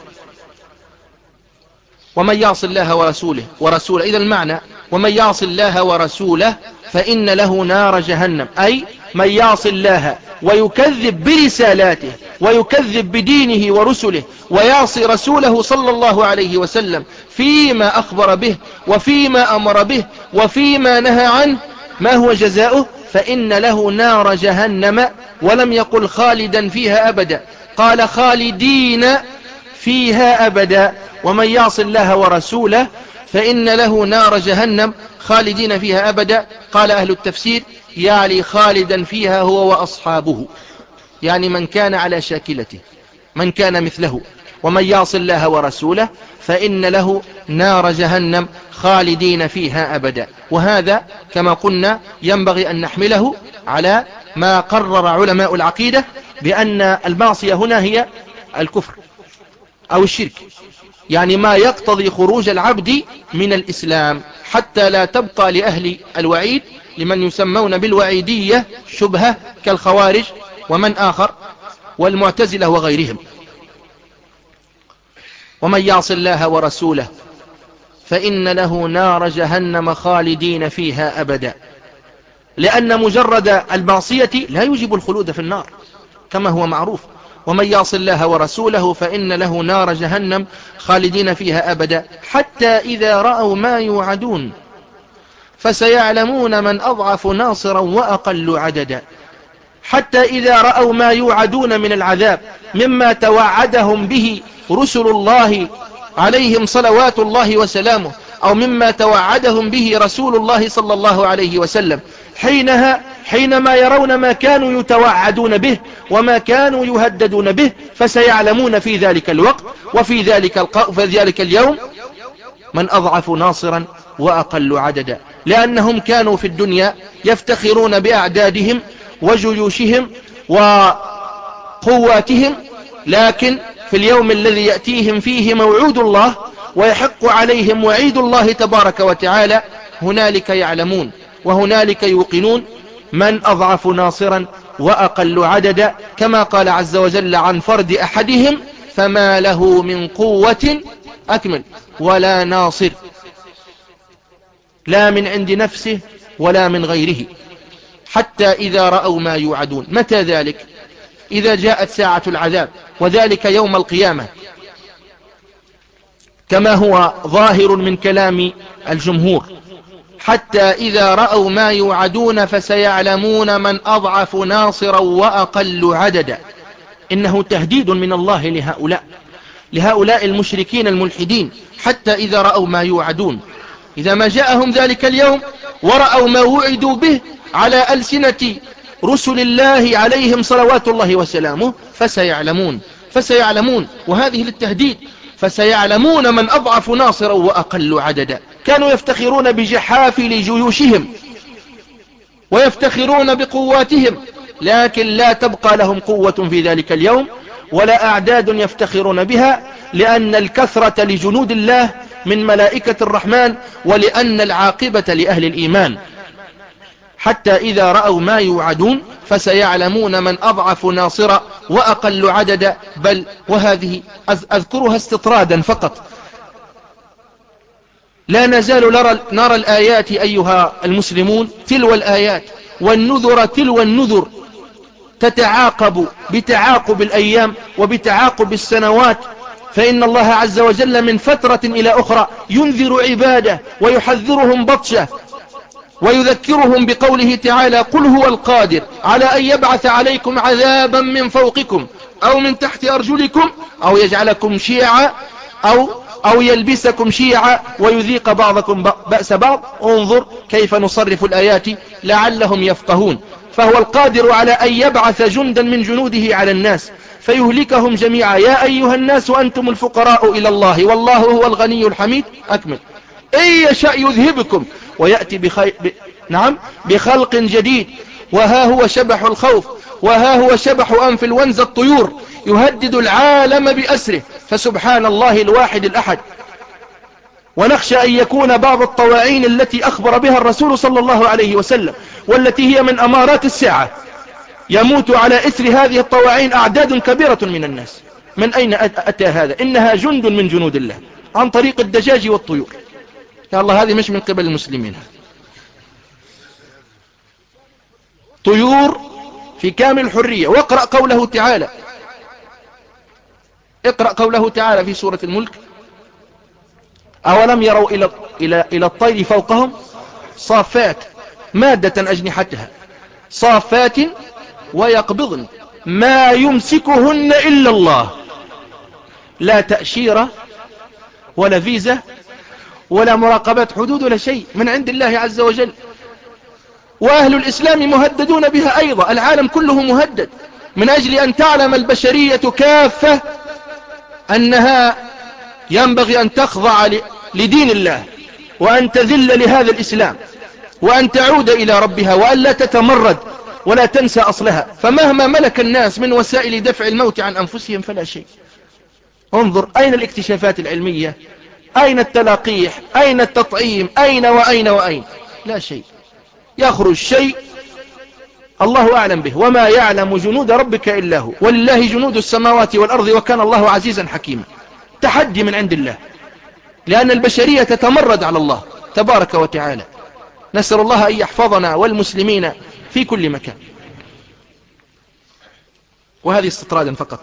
ومن يعص الله ورسوله ورسوله إذا المعنى ومن يعص الله ورسوله فإن له نار جهنم، أي من يعص الله ويكذب برسالاته ويكذب بدينه ورسله ويعصي رسوله صلى الله عليه وسلم فيما أخبر به وفيما أمر به وفيما نهى عنه، ما هو جزاؤه؟ فإن له نار جهنم، ولم يقل خالدا فيها أبدا، قال خالدين فيها أبدا. ومن يعص الله ورسوله فإن له نار جهنم خالدين فيها أبدا. قال أهل التفسير يعني خالدا فيها هو وأصحابه، يعني من كان على شاكلته، من كان مثله. ومن يعص الله ورسوله فإن له نار جهنم خالدين فيها أبدا. وهذا كما قلنا ينبغي أن نحمله على ما قرر علماء العقيدة بأن المعصية هنا هي الكفر أو الشرك، يعني ما يقتضي خروج العبد من الإسلام، حتى لا تبقى لأهل الوعيد لمن يسمون بالوعيدية شبهة كالخوارج ومن آخر والمعتزلة وغيرهم. ومن يعص الله ورسوله فإن له نار جهنم خالدين فيها أبدا، لأن مجرد المعصية لا يوجب الخلود في النار كما هو معروف. ومن يعص الله ورسوله فإن له نار جهنم خالدين فيها أبدا، حتى إذا رأوا ما يوعدون فسيعلمون من أضعف ناصرا وأقل عددا. حتى إذا رأوا ما يوعدون من العذاب مما توعدهم به رسل الله عليهم صلوات الله وسلامه، أو مما توعدهم به رسول الله صلى الله عليه وسلم، حينها حينما يرون ما كانوا يتوعدون به وما كانوا يهددون به، فسيعلمون في ذلك الوقت وفي ذلك, الق... في ذلك اليوم من أضعف ناصرا وأقل عددا، لأنهم كانوا في الدنيا يفتخرون بأعدادهم وجيوشهم وقواتهم، لكن في اليوم الذي يأتيهم فيه موعود الله ويحق عليهم وعيد الله تبارك وتعالى، هنالك يعلمون وهنالك يوقنون من أضعف ناصرا وأقل عددا، كما قال عز وجل عن فرد أحدهم فما له من قوة أكمل ولا ناصر، لا من عند نفسه ولا من غيره. حتى إذا رأوا ما يوعدون، متى ذلك؟ إذا جاءت ساعة العذاب، وذلك يوم القيامة كما هو ظاهر من كلام الجمهور. حتى إذا رأوا ما يوعدون فسيعلمون من أضعف ناصرا وأقل عددا. إنه تهديد من الله لهؤلاء لهؤلاء المشركين الملحدين. حتى إذا رأوا ما يوعدون، إذا ما جاءهم ذلك اليوم ورأوا ما وعدوا به على ألسنة رسل الله عليهم صلوات الله وسلامه فسيعلمون فسيعلمون وهذه للتهديد. فسيعلمون من أضعف ناصرا وأقل عددا. كانوا يفتخرون بجحافل جيوشهم ويفتخرون بقواتهم، لكن لا تبقى لهم قوة في ذلك اليوم ولا أعداد يفتخرون بها، لأن الكثرة لجنود الله من ملائكة الرحمن، ولأن العاقبة لأهل الإيمان. حتى إذا رأوا ما يوعدون فسيعلمون من أضعف ناصرا وأقل عددا. بل وهذه أذكرها استطرادا فقط، لا نزال نرى, نرى الآيات أيها المسلمون، تلو الآيات والنذر تلو النذر تتعاقب بتعاقب الأيام وبتعاقب السنوات. فإن الله عز وجل من فترة إلى أخرى ينذر عباده ويحذرهم بطشه، ويذكرهم بقوله تعالى: قل هو القادر على أن يبعث عليكم عذابا من فوقكم أو من تحت أرجلكم أو يجعلكم شيعا أو, أو يلبسكم شيعا ويذيق بعضكم بأس بعض. انظر كيف نصرف الآيات لعلهم يفقهون. فهو القادر على أن يبعث جندا من جنوده على الناس فيهلكهم جميعا. يا أيها الناس وأنتم الفقراء إلى الله والله هو الغني الحميد. أكمل. إن يشاء يذهبكم ويأتي بخي... ب... نعم بخلق جديد. وها هو شبح الخوف، وها هو شبح أنفلونزا الطيور يهدد العالم بأسره. فسبحان الله الواحد الأحد. ونخشى أن يكون بعض الطواعين التي أخبر بها الرسول صلى الله عليه وسلم والتي هي من أمارات الساعة يموت على إثر هذه الطواعين أعداد كبيرة من الناس. من أين أتى هذا؟ إنها جند من جنود الله عن طريق الدجاج والطيور. يا الله هذه مش من قبل المسلمين، طيور في كامل الحرية. واقرأ قوله تعالى، اقرأ قوله تعالى في سورة الملك: أولم يروا إلى, إلى, إلى الطير فوقهم صافات مادة أجنحتها صافات ويقبضن ما يمسكهن إلا الله. لا تأشيرة ولا فيزة ولا مراقبات حدود ولا شيء، من عند الله عز وجل. وأهل الإسلام مهددون بها أيضا، العالم كله مهدد، من أجل أن تعلم البشرية كافة أنها ينبغي أن تخضع لدين الله وأن تذل لهذا الإسلام وأن تعود إلى ربها وأن لا تتمرد ولا تنسى أصلها. فمهما ملك الناس من وسائل دفع الموت عن أنفسهم فلا شيء. انظر أين الاكتشافات العلمية؟ أين التلقيح؟ أين التطعيم؟ أين وأين وأين؟ لا شيء. يخرج شيء الله أعلم به، وما يعلم جنود ربك إلا هو، ولله جنود السماوات والأرض وكان الله عزيزا حكيما. تحدي من عند الله، لأن البشرية تتمرد على الله تبارك وتعالى. نسأل الله أن يحفظنا والمسلمين في كل مكان. وهذه استطرادا فقط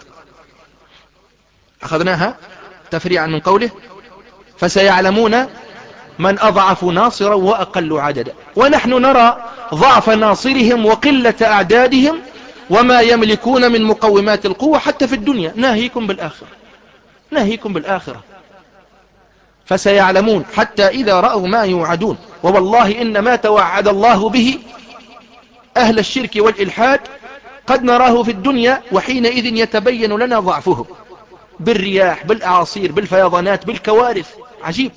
أخذناها تفريعا من قوله: فسيعلمون من أضعف ناصرا وأقل عددا. ونحن نرى ضعف ناصرهم وقلة أعدادهم وما يملكون من مقومات القوة حتى في الدنيا. ناهيكم بالآخرة، ناهيكم بالآخرة. فسيعلمون حتى إذا رأوا ما يوعدون. ووالله إن ما توعد الله به أهل الشرك والإلحاد قد نراه في الدنيا، وحينئذ يتبين لنا ضعفهم بالرياح، بالأعاصير، بالفيضانات، بالكوارث. عجيب.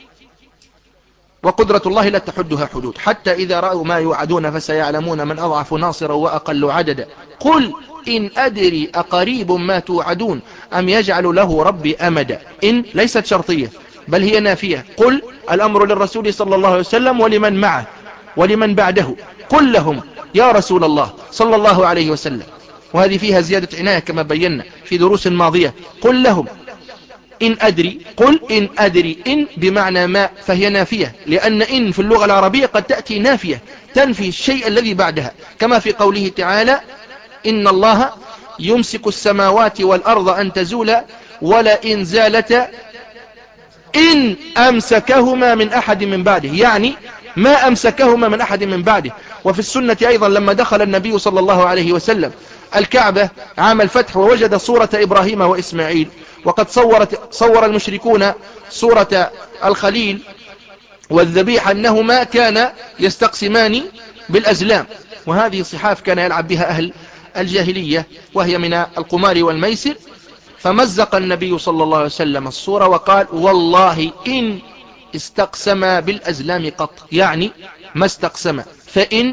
وقدرة الله لا تحدها حدود. حتى إذا رأوا ما يوعدون فسيعلمون من أضعف ناصرا وأقل عددا. قل إن أدري أقريب ما توعدون أم يجعل له ربي أمدا. إن ليست شرطية بل هي نافية. قل الأمر للرسول صلى الله عليه وسلم ولمن معه ولمن بعده. قل لهم يا رسول الله صلى الله عليه وسلم، وهذه فيها زيادة عناية كما بينا في دروس ماضية. قل لهم إن أدري، قل إن أدري، إن بمعنى ما، فهي نافية، لأن إن في اللغة العربية قد تأتي نافية تنفي الشيء الذي بعدها، كما في قوله تعالى: إن الله يمسك السماوات والأرض أن تزولا ولئن زالتا إن أمسكهما من أحد من بعده، يعني ما أمسكهما من أحد من بعده. وفي السنة أيضا لما دخل النبي صلى الله عليه وسلم الكعبة عام الفتح ووجد صورة إبراهيم وإسماعيل، وقد صورت صور المشركون صورة الخليل والذبيح أنهما كان يستقسمان بالأزلام، وهذه صحاف كان يلعب بها أهل الجاهلية وهي من القمار والميسر. فمزق النبي صلى الله عليه وسلم الصورة وقال: والله إن استقسم بالأزلام قط، يعني ما استقسم، فإن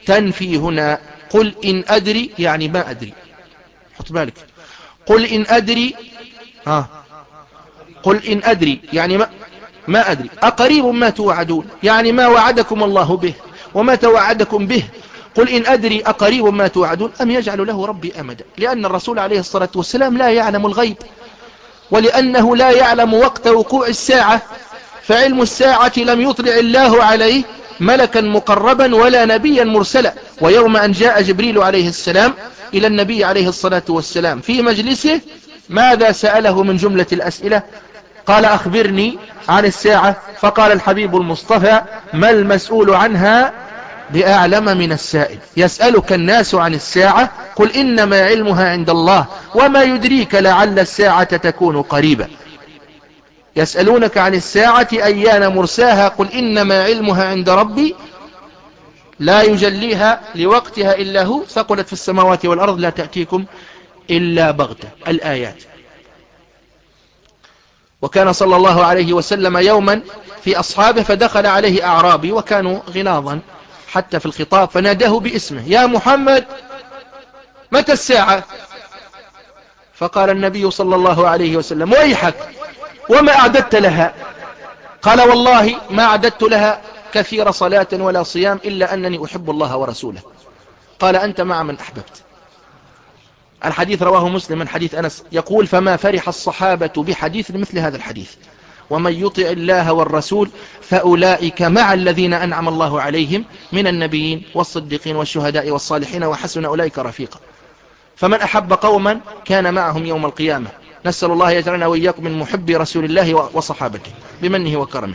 تنفي هنا. قل إن أدري يعني ما أدري، حط بالك. قل إن أدري ها قل إن أدري يعني ما, ما أدري. أقريب ما توعدون يعني ما وعدكم الله به وما توعدكم به. قل إن أدري أقريب ما توعدون أم يجعل له ربي أمدا. لأن الرسول عليه الصلاة والسلام لا يعلم الغيب، ولأنه لا يعلم وقت وقوع الساعة، فعلم الساعة لم يطلع الله عليه ملكا مقربا ولا نبيا مرسلا. ويوم أن جاء جبريل عليه السلام إلى النبي عليه الصلاة والسلام في مجلسه، ماذا سأله من جملة الأسئلة؟ قال أخبرني عن الساعة. فقال الحبيب المصطفى ما المسؤول عنها بأعلم من السائل. يسألك الناس عن الساعة قل إنما علمها عند الله وما يدريك لعل الساعة تكون قريبا. يسألونك عن الساعة أيان مرساها قل إنما علمها عند ربي لا يجليها لوقتها إلا هو ثقلت في السماوات والأرض لا تأتيكم إلا بغتة. الآيات. وكان صلى الله عليه وسلم يوما في أصحابه فدخل عليه أعرابي وكانوا غلاظا حتى في الخطاب، فناداه باسمه يا محمد متى الساعة؟ فقال النبي صلى الله عليه وسلم ويحك وما أعددت لها؟ قال والله ما أعددت لها كثير صلاة ولا صيام إلا أنني أحب الله ورسوله. قال أنت مع من أحببت. الحديث رواه مسلم من حديث أنس يقول فما فرح الصحابة بحديث مثل هذا الحديث ومن يطع الله والرسول فأولئك مع الذين أنعم الله عليهم من النبيين والصديقين والشهداء والصالحين وحسن أولئك رفيقا. فمن أحب قوما كان معهم يوم القيامة. نسأل الله يجعلنا وإياكم من محبي رسول الله وصحابته بمنه وكرمه.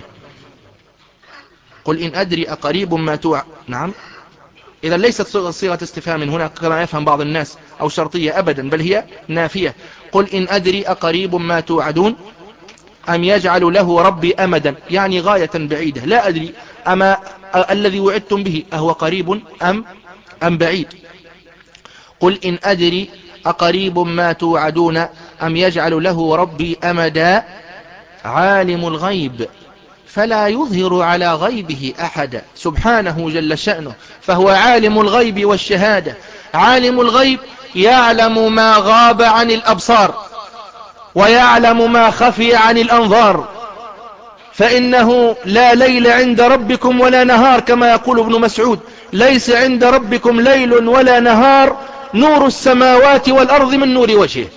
قل إن أدري أقريب ما توع نعم. إذا ليست صيغة استفهام هنا كما يفهم بعض الناس أو شرطية أبدا، بل هي نافية. قل إن أدري أقريب ما توعدون أم يجعل له ربي أمدا يعني غاية بعيدة. لا أدري أما الذي وعدتم به أهو قريب أم, أم بعيد. قل إن أدري أقريب ما توعدون أم يجعل له ربي أمدا عالم الغيب فلا يظهر على غيبه أحدا سبحانه جل شأنه، فهو عالم الغيب والشهادة. عالم الغيب يعلم ما غاب عن الأبصار ويعلم ما خفي عن الأنظار، فإنه لا ليل عند ربكم ولا نهار كما يقول ابن مسعود ليس عند ربكم ليل ولا نهار نور السماوات والأرض من نور وجهه.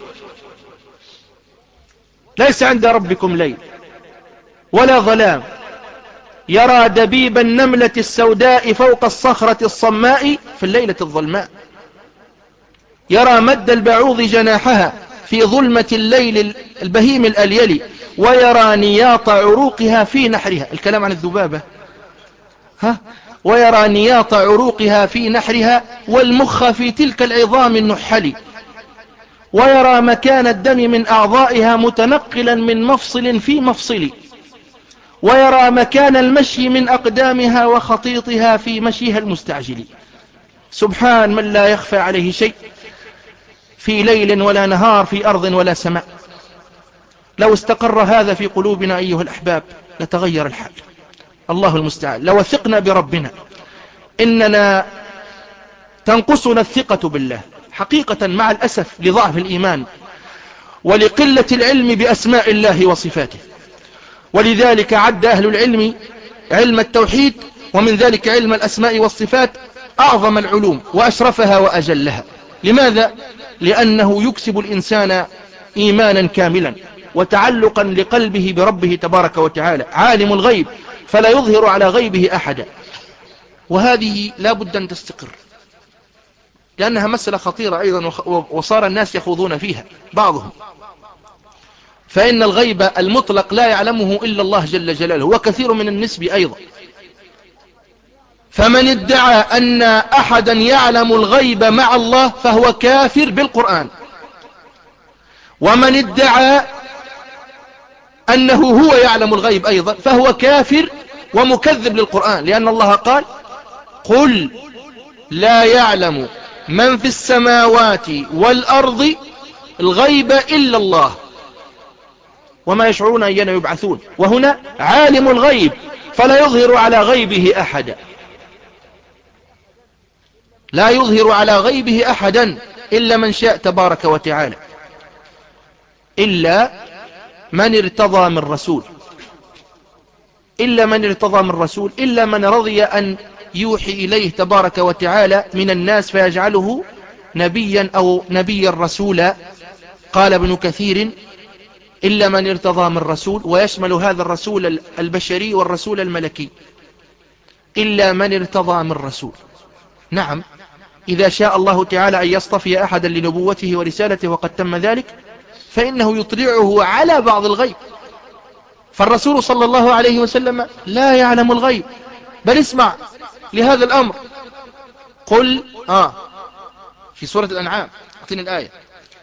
ليس عند ربكم ليل ولا ظلام يرى دبيب النملة السوداء فوق الصخرة الصماء في الليلة الظلماء، يرى مد البعوض جناحها في ظلمة الليل البهيم الأليل، ويرى نياط عروقها في نحرها. الكلام عن الذبابة ها ويرى نياط عروقها في نحرها والمخ في تلك العظام النحل، ويرى مكان الدم من أعضائها متنقلا من مفصل في مفصل، ويرى مكان المشي من أقدامها وخطيطها في مشيها المستعجل. سبحان من لا يخفى عليه شيء في ليل ولا نهار في أرض ولا سماء. لو استقر هذا في قلوبنا أيها الأحباب لتغير الحال. الله المستعان. لو وثقنا بربنا. إننا تنقصنا الثقة بالله حقيقة مع الأسف لضعف الإيمان ولقلة العلم بأسماء الله وصفاته. ولذلك عد أهل العلم علم التوحيد ومن ذلك علم الأسماء والصفات أعظم العلوم وأشرفها وأجلها. لماذا؟ لأنه يكسب الإنسان إيمانا كاملا وتعلقا لقلبه بربه تبارك وتعالى. عالم الغيب فلا يظهر على غيبه أحدا. وهذه لا بد أن تستقر لأنها مسألة خطيرة أيضا وصار الناس يخوضون فيها بعضهم. فإن الغيب المطلق لا يعلمه إلا الله جل جلاله وكثير من النسب أيضا. فمن ادعى أن أحدا يعلم الغيب مع الله فهو كافر بالقرآن، ومن ادعى أنه هو يعلم الغيب أيضا فهو كافر ومكذب للقرآن، لأن الله قال قل لا يعلم من في السماوات والأرض الغيب إلا الله وما يشعرون أيان يبعثون. وهنا عالم الغيب فلا يظهر على غيبه أحدا. لا يظهر على غيبه أحدا إلا من شاء تبارك وتعالى، إلا من ارتضى من رسول، إلا من ارتضى من رسول، إلا من رضي أن يوحي إليه تبارك وتعالى من الناس فيجعله نبيا أو نبيا رسولا. قال ابن كثير: إلا من ارتضى من رسول، ويشمل هذا الرسول البشري والرسول الملكي. إلا من ارتضى من رسول. نعم، إذا شاء الله تعالى أن يصطفي أحدا لنبوته ورسالته وقد تم ذلك، فإنه يطلعه على بعض الغيب. فالرسول صلى الله عليه وسلم لا يعلم الغيب، بل اسمع لهذا الأمر. قل آه في سورة الأنعام، أعطيني الآية.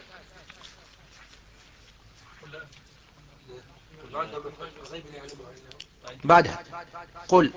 بعدها قل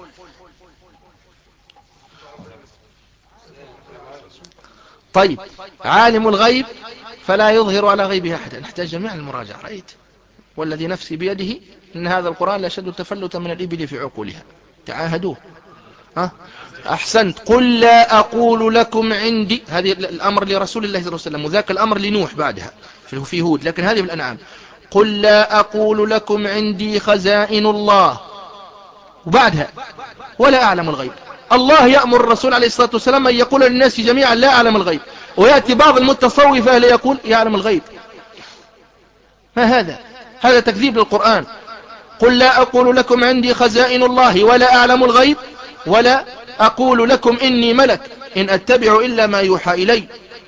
طيب عالم الغيب فلا يظهر على غيبه أحدا. نحتاج جميعا المراجعة. رأيت والذي نفسي بيده إن هذا القرآن لأشد تفلتا من الإبل في عقولها. تعاهدوه. أه؟ أحسنت. قل لا أقول لكم عندي، هذه الأمر لرسول الله صلى الله عليه وسلم، وذاك الأمر لنوح بعدها في هود، لكن هذه بالأنعام. قل لا أقول لكم عندي خزائن الله، وبعدها ولا أعلم الغيب. الله يأمر الرسول عليه الصلاة والسلام أن يقول للناس جميعا لا أعلم الغيب، ويأتي بعض المتصوفة ليقول يعلم الغيب. ما هذا؟ هذا تكذيب للقرآن. قل لا أقول لكم عندي خزائن الله ولا أعلم الغيب ولا أقول لكم إني ملك إن أتبع إلا ما يوحى إلي.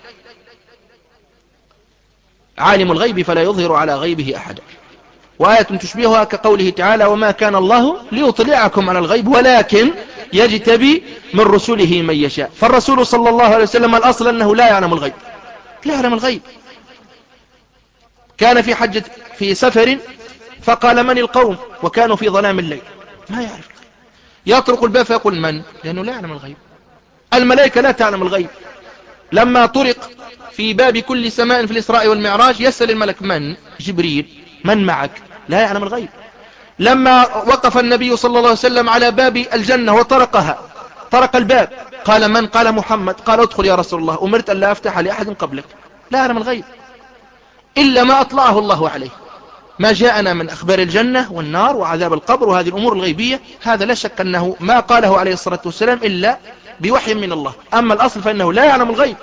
عالم الغيب فلا يظهر على غيبه أحدا. وآية تشبهها كقوله تعالى: وما كان الله ليطلعكم على الغيب ولكن يجتبي من رسله من يشاء. فالرسول صلى الله عليه وسلم الأصل أنه لا يعلم الغيب، لا يعلم الغيب. كان في حجة في سفر فقال: من القوم؟ وكانوا في ظلام الليل، ما يعرف. يطرق الباب فيقول: من؟ لأنه لا يعلم الغيب. الملائكة لا تعلم الغيب. لما طرق في باب كل سماء في الإسراء والمعراج يسأل الملك: من؟ جبريل. من معك؟ لا يعلم الغيب. لما وقف النبي صلى الله عليه وسلم على باب الجنة وطرقها، طرق الباب، قال: من؟ قال: محمد. قال: ادخل يا رسول الله، أمرت أن لا أفتح لأحد قبلك. لا يعلم الغيب إلا ما أطلعه الله عليه. ما جاءنا من أخبار الجنة والنار وعذاب القبر وهذه الأمور الغيبية، هذا لا شك أنه ما قاله عليه الصلاة والسلام إلا بوحي من الله. أما الأصل فإنه لا يعلم الغيب.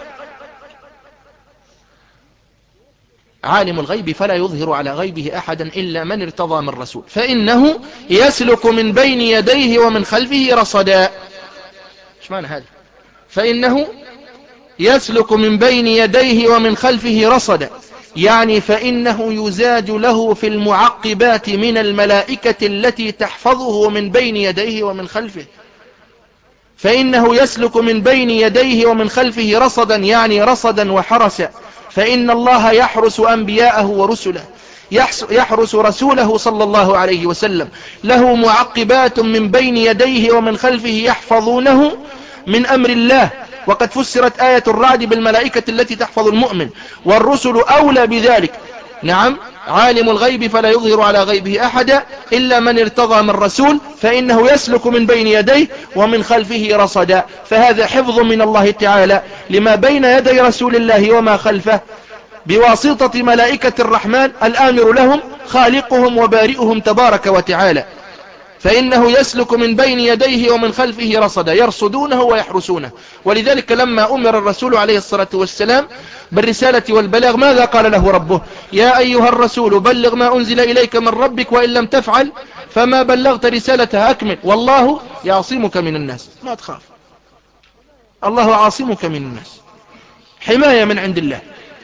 عالم الغيب فلا يظهر على غيبه أحدا إلا من ارتضى من رسول، فإنه يسلك من بين يديه ومن خلفه رصدا. ايش معنى هذا؟ فإنه يسلك من بين يديه ومن خلفه رصدا، يعني فإنه يزاد له في المعقبات من الملائكة التي تحفظه من بين يديه ومن خلفه. فإنه يسلك من بين يديه ومن خلفه رصدا، يعني رصدا وحرسا. فإن الله يحرس أنبياءه ورسله، يحرس رسوله صلى الله عليه وسلم، له معقبات من بين يديه ومن خلفه يحفظونه من أمر الله. وقد فسرت آية الرعد بالملائكة التي تحفظ المؤمن، والرسل أولى بذلك. نعم، عالم الغيب فلا يظهر على غيبه أحدا إلا من ارتضى من رسول، فإنه يسلك من بين يديه ومن خلفه رصدا. فهذا حفظ من الله تعالى لما بين يدي رسول الله وما خلفه بواسطة ملائكة الرحمن الآمر لهم خالقهم وبارئهم تبارك وتعالى. فإنه يسلك من بين يديه ومن خلفه رصدا، يرصدونه ويحرسونه. ولذلك لما أمر الرسول عليه الصلاة والسلام بالرسالة والبلاغ ماذا قال له ربه؟ يا أيها الرسول بلغ ما أنزل إليك من ربك وإن لم تفعل فما بلغت رسالته، أكمل والله يعصمك من الناس. ما تخاف، الله عاصمك من الناس، حماية من عند الله.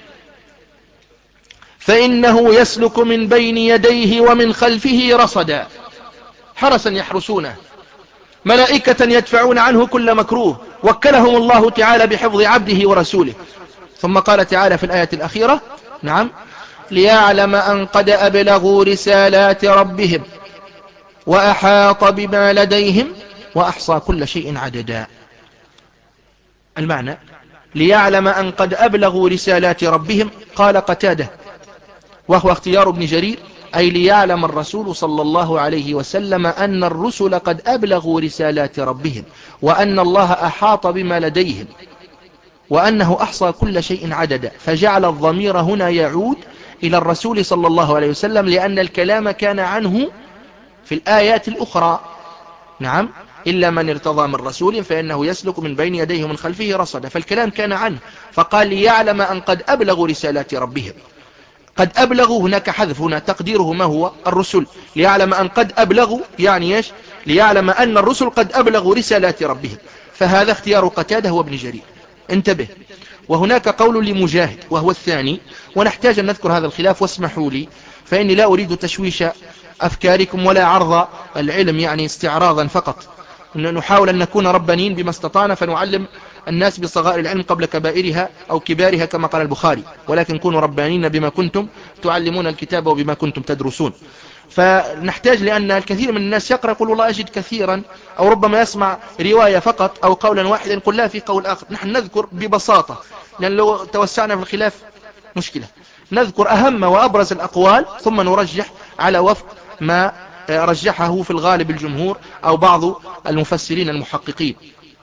فإنه يسلك من بين يديه ومن خلفه رصدا، حرسا يحرسونه، ملائكة يدفعون عنه كل مكروه، وكلهم الله تعالى بحفظ عبده ورسوله. ثم قال تعالى في الآية الأخيرة: نعم، ليعلم أن قد أبلغوا رسالات ربهم وأحاط بما لديهم وأحصى كل شيء عددا. المعنى: ليعلم أن قد أبلغوا رسالات ربهم. قال قتادة وهو اختيار ابن جرير: أي ليعلم الرسول صلى الله عليه وسلم أن الرسل قد أبلغوا رسالات ربهم وأن الله أحاط بما لديهم. وأنه أحصى كل شيء عددا، فجعل الضمير هنا يعود إلى الرسول صلى الله عليه وسلم، لأن الكلام كان عنه في الآيات الأخرى. نعم، إلا من ارتضى من رسول فإنه يسلك من بين يديه ومن خلفه رصدا، فالكلام كان عنه، فقال ليعلم أن قد أبلغوا رسالات ربهم. قد أبلغوا هناك حذف، هنا تقديره ما هو؟ الرسل. ليعلم أن قد أبلغوا يعني إيش؟ ليعلم أن الرسل قد أبلغوا رسالات ربهم. فهذا اختيار قتادة وابن جرير. انتبه. وهناك قول لمجاهد وهو الثاني، ونحتاج أن نذكر هذا الخلاف، واسمحوا لي فإني لا أريد تشويش أفكاركم ولا عرض العلم يعني استعراضا فقط، نحاول أن نكون ربانيين بما استطعنا، فنعلم الناس بصغائر العلم قبل كبائرها أو كبارها كما قال البخاري، ولكن كونوا ربانيين بما كنتم تعلمون الكتاب وبما كنتم تدرسون. فنحتاج، لأن الكثير من الناس يقرأ يقول والله أجد كثيرا، أو ربما يسمع رواية فقط أو قولا واحدا يقول لا في قول آخر. نحن نذكر ببساطة، لأن لو توسعنا في الخلاف مشكلة. نذكر أهم وأبرز الأقوال ثم نرجح على وفق ما رجحه في الغالب الجمهور أو بعض المفسرين المحققين.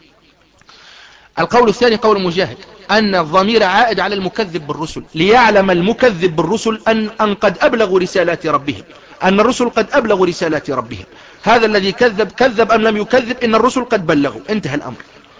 القول الثاني قول مجاهد، أن الضمير عائد على المكذب بالرسل، ليعلم المكذب بالرسل أن, أن قد أبلغوا رسالات ربهم، أن الرسل قد أبلغوا رسالات ربهم. هذا الذي كذب كذب أم لم يكذب، إن الرسل قد بلغوا، انتهى الأمر.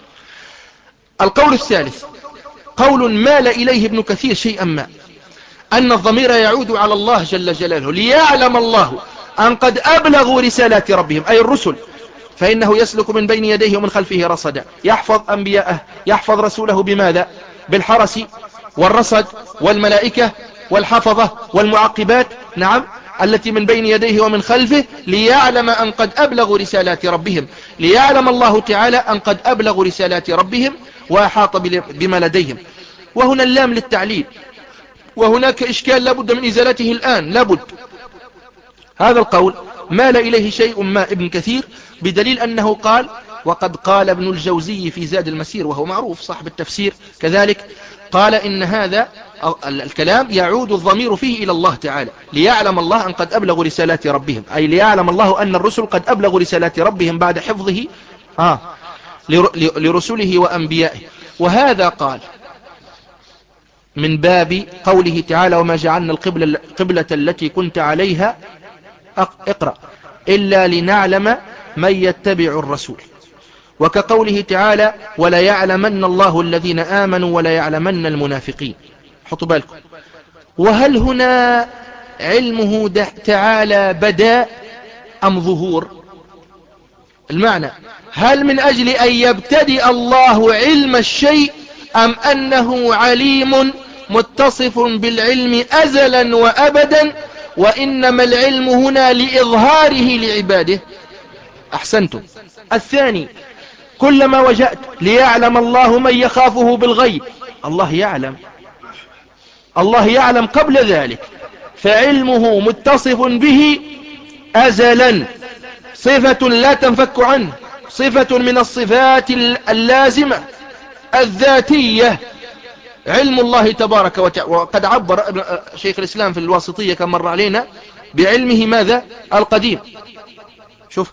القول الثالث قول مال إليه ابن كثير شيئا ما، أن الضمير يعود على الله جل جلاله، ليعلم الله أن قد أبلغوا رسالات ربهم أي الرسل، فإنه يسلك من بين يديه ومن خلفه رصدا، يحفظ أنبياءه، يحفظ رسوله بماذا؟ بالحرس والرصد والملائكة والحفظة والمعقبات، نعم، التي من بين يديه ومن خلفه، ليعلم أن قد أبلغوا رسالات ربهم. ليعلم الله تعالى أن قد أبلغوا رسالات ربهم وأحاط بما لديهم. وهنا اللام للتعليل، وهناك إشكال لابد من إزالته الآن، لابد. هذا القول مال إليه شيء ما ابن كثير، بدليل أنه قال، وقد قال ابن الجوزي في زاد المسير وهو معروف صاحب التفسير كذلك، قال إن هذا الكلام يعود الضمير فيه إلى الله تعالى، ليعلم الله أن قد أبلغوا رسالات ربهم، أي ليعلم الله أن الرسل قد أبلغوا رسالات ربهم بعد حفظه آه لرسله وأنبيائه. وهذا قال من باب قوله تعالى وما جعلنا القبلة التي كنت عليها اقرأ إلا لنعلم من يتبع الرسول، وكقوله تعالى ولا يعلمن الله الذين آمنوا ولا يعلمن المنافقين. حطوا بالكم. وهل هنا علمه تعالى بدا أم ظهور؟ المعنى هل من أجل أن يبتدئ الله علم الشيء، أم أنه عليم متصف بالعلم أزلا وأبدا، وإنما العلم هنا لإظهاره لعباده؟ أحسنتم. الثاني كلما وجدت ليعلم الله من يخافه بالغيب، الله يعلم، الله يعلم قبل ذلك، فعلمه متصف به أزلا، صفة لا تنفك عنه، صفة من الصفات اللازمة الذاتية، علم الله تبارك وتعالى. وقد عبر شيخ الإسلام في الواسطية كما مر علينا بعلمه ماذا؟ القديم. شوف،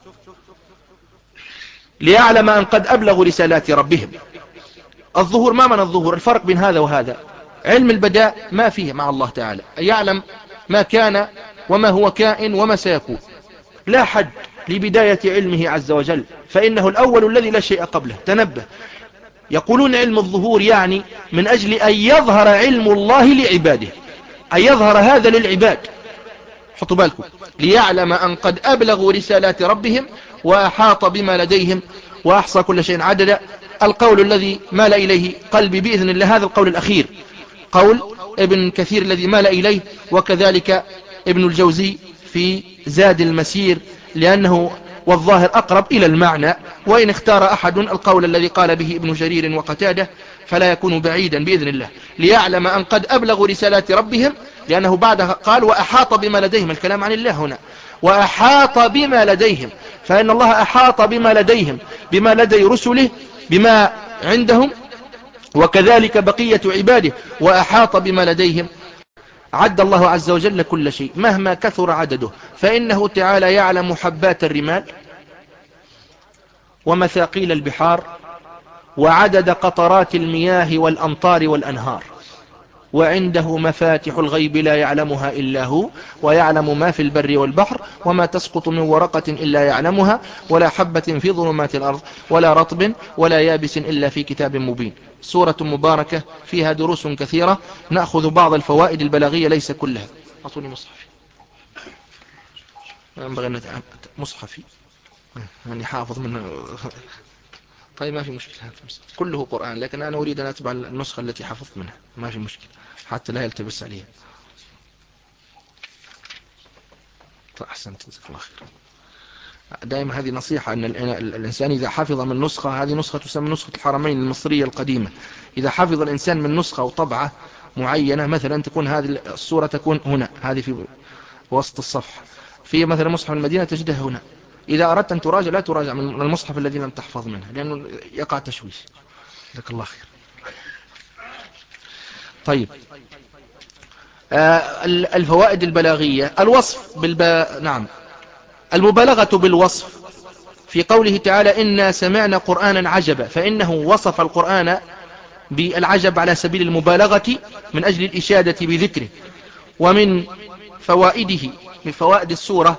ليعلم أن قد أبلغوا رسالات ربهم. الظهور، ما من الظهور؟ الفرق بين هذا وهذا، علم البداء ما فيه مع الله تعالى، يعلم ما كان وما هو كائن وما سيكون، لا حد لبداية علمه عز وجل، فإنه الأول الذي لا شيء قبله. تنبه، يقولون علم الظهور يعني من أجل أن يظهر علم الله لعباده، أن يظهر هذا للعباد. حطوا بالكم، ليعلم أن قد أبلغوا رسالات ربهم وأحاط بما لديهم وأحصى كل شيء عددا. القول الذي مال إليه قلبي بإذن الله هذا القول الأخير، قول ابن كثير الذي مال إليه، وكذلك ابن الجوزي في زاد المسير، لأنه والظاهر أقرب إلى المعنى، وإن اختار أحد القول الذي قال به ابن جرير وقتاده فلا يكون بعيدا بإذن الله. ليعلم أن قد أبلغوا رسالات ربهم، لأنه بعدها قال وأحاط بما لديهم، الكلام عن الله هنا، وأحاط بما لديهم، فإن الله أحاط بما لديهم، بما لدي رسله، بما عندهم، وكذلك بقية عباده، وأحاط بما لديهم. عد الله عز وجل كل شيء مهما كثر عدده، فإنه تعالى يعلم حبات الرمال ومثاقيل البحار وعدد قطرات المياه والأمطار والأنهار. وعنده مفاتح الغيب لا يعلمها إلا هو، ويعلم ما في البر والبحر، وما تسقط من ورقة إلا يعلمها، ولا حبة في ظلمات الأرض، ولا رطب ولا يابس إلا في كتاب مبين. سورة مباركة فيها دروس كثيرة، نأخذ بعض الفوائد البلاغية ليس كلها. أعطوني مصحفي، ينبغي أن مصحفي يعني حافظ منه. طيب ما في مشكلة، كله قرآن، لكن أنا أريد أن أتبع النسخة التي حفظت منها، ما في مشكلة حتى لا يلتبس عليها. أحسنت، جزاك الله خير. دائما هذه نصيحة، أن الإنسان إذا حفظ من نسخة، هذه نسخة تسمى نسخة الحرمين المصرية القديمة، إذا حفظ الإنسان من نسخة وطبعة معينة، مثلا تكون هذه الصورة تكون هنا، هذه في وسط الصفحة، في مثلا مصحف المدينة تجدها هنا. إذا أردت أن تراجع لا تراجع من المصحف الذي لم تحفظ منه، لأنه يقع تشويش. جزاك الله خير. طيب، آه الفوائد البلاغية، الوصف بالب... نعم المبالغة بالوصف في قوله تعالى إنا سمعنا قرآنا عجبا، فإنه وصف القرآن بالعجب على سبيل المبالغة من أجل الإشادة بذكره. ومن فوائده، من فوائد السورة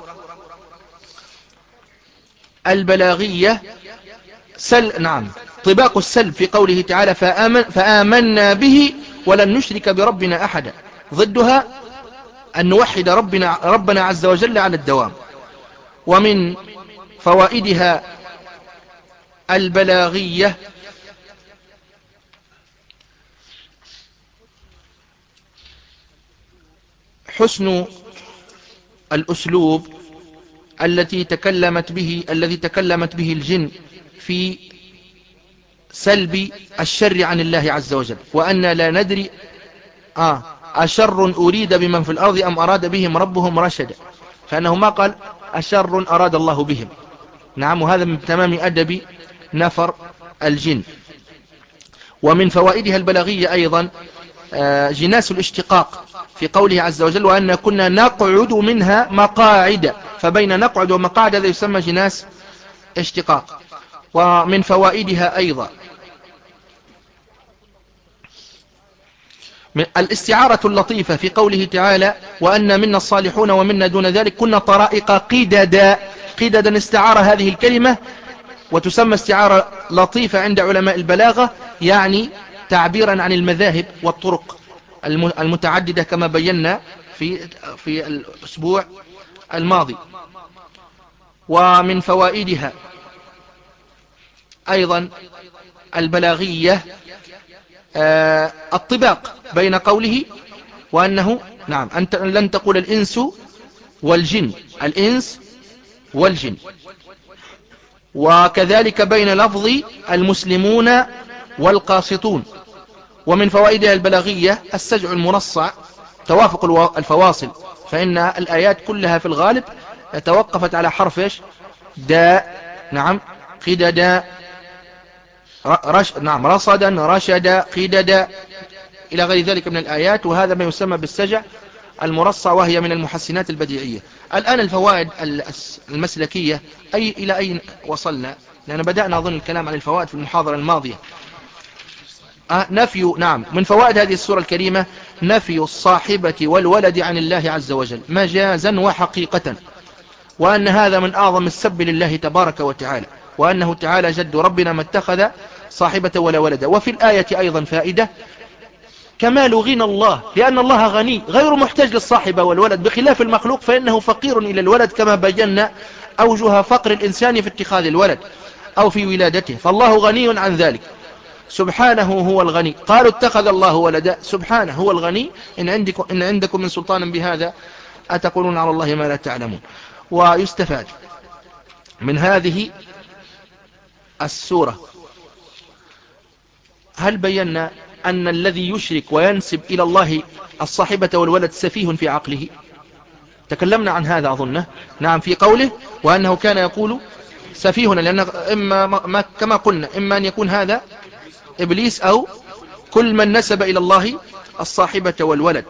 البلاغية سل نعم طباق السلب في قوله تعالى فآمن فآمنا به ولن نشرك بربنا أحدا، ضدها أن نوحد ربنا, ربنا عز وجل على الدوام. ومن فوائدها البلاغية حسن الأسلوب التي تكلمت به الذي تكلمت به الجن في سلب الشر عن الله عز وجل، وأن لا ندري آه أشر أريد بمن في الأرض أم أراد بهم ربهم رشدا، فأنه ما قال أشر أراد الله بهم. نعم، وهذا من تمام أدب نفر الجن. ومن فوائدها البلاغية أيضا جناس الاشتقاق في قوله عز وجل وأن كنا نقعد منها مقاعد، فبين نقعد ومقاعد هذا يسمى جناس اشتقاق. ومن فوائدها أيضا من الاستعارة اللطيفة في قوله تعالى وأن منا الصالحون ومنا دون ذلك كنا طرائق قددا. قددا استعار هذه الكلمة وتسمى استعارة لطيفة عند علماء البلاغة، يعني تعبيرا عن المذاهب والطرق المتعددة كما بينا في في الأسبوع الماضي. ومن فوائدها أيضا البلاغية آه الطباق بين قوله وأنه نعم أنت لن تقول الإنس والجن، الإنس والجن. وكذلك بين لفظ المسلمون والقاسطون. ومن فوائدها البلاغية السجع المنصع، توافق الفواصل، فإن الآيات كلها في الغالب توقفت على حرف إيش؟ داء. نعم، قددا رش نعم رصدا رشدا قددا إلى غير ذلك من الآيات، وهذا ما يسمى بالسجع المرصع، وهي من المحسنات البديعية. الآن الفوائد المسلكية، أي إلى أين وصلنا؟ لأن بدأنا أظن الكلام عن الفوائد في المحاضرة الماضية. آه نفي نعم من فوائد هذه السورة الكريمة نفي الصاحبة والولد عن الله عز وجل مجازا وحقيقة، وأن هذا من أعظم السب لله تبارك وتعالى، وأنه تعالى جد ربنا ما اتخذ صاحبة ولا ولد. وفي الآية أيضا فائدة كمال غنى الله، لأن الله غني غير محتاج للصاحبة والولد، بخلاف المخلوق فإنه فقير إلى الولد كما بينا أوجه فقر الإنسان في اتخاذ الولد أو في ولادته، فالله غني عن ذلك سبحانه هو الغني. قالوا اتخذ الله ولدا، سبحانه هو الغني، إن عندكم, إن عندكم من سلطان بهذا أتقولون على الله ما لا تعلمون. ويستفاد من هذه السورة هل بينا أن الذي يشرك وينسب إلى الله الصاحبة والولد سفيه في عقله؟ تكلمنا عن هذا أظنه، نعم، في قوله وأنه كان يقول سفيهنا، لأن إما ما كما قلنا إما أن يكون هذا إبليس أو كل من نسب إلى الله الصاحبة والولد.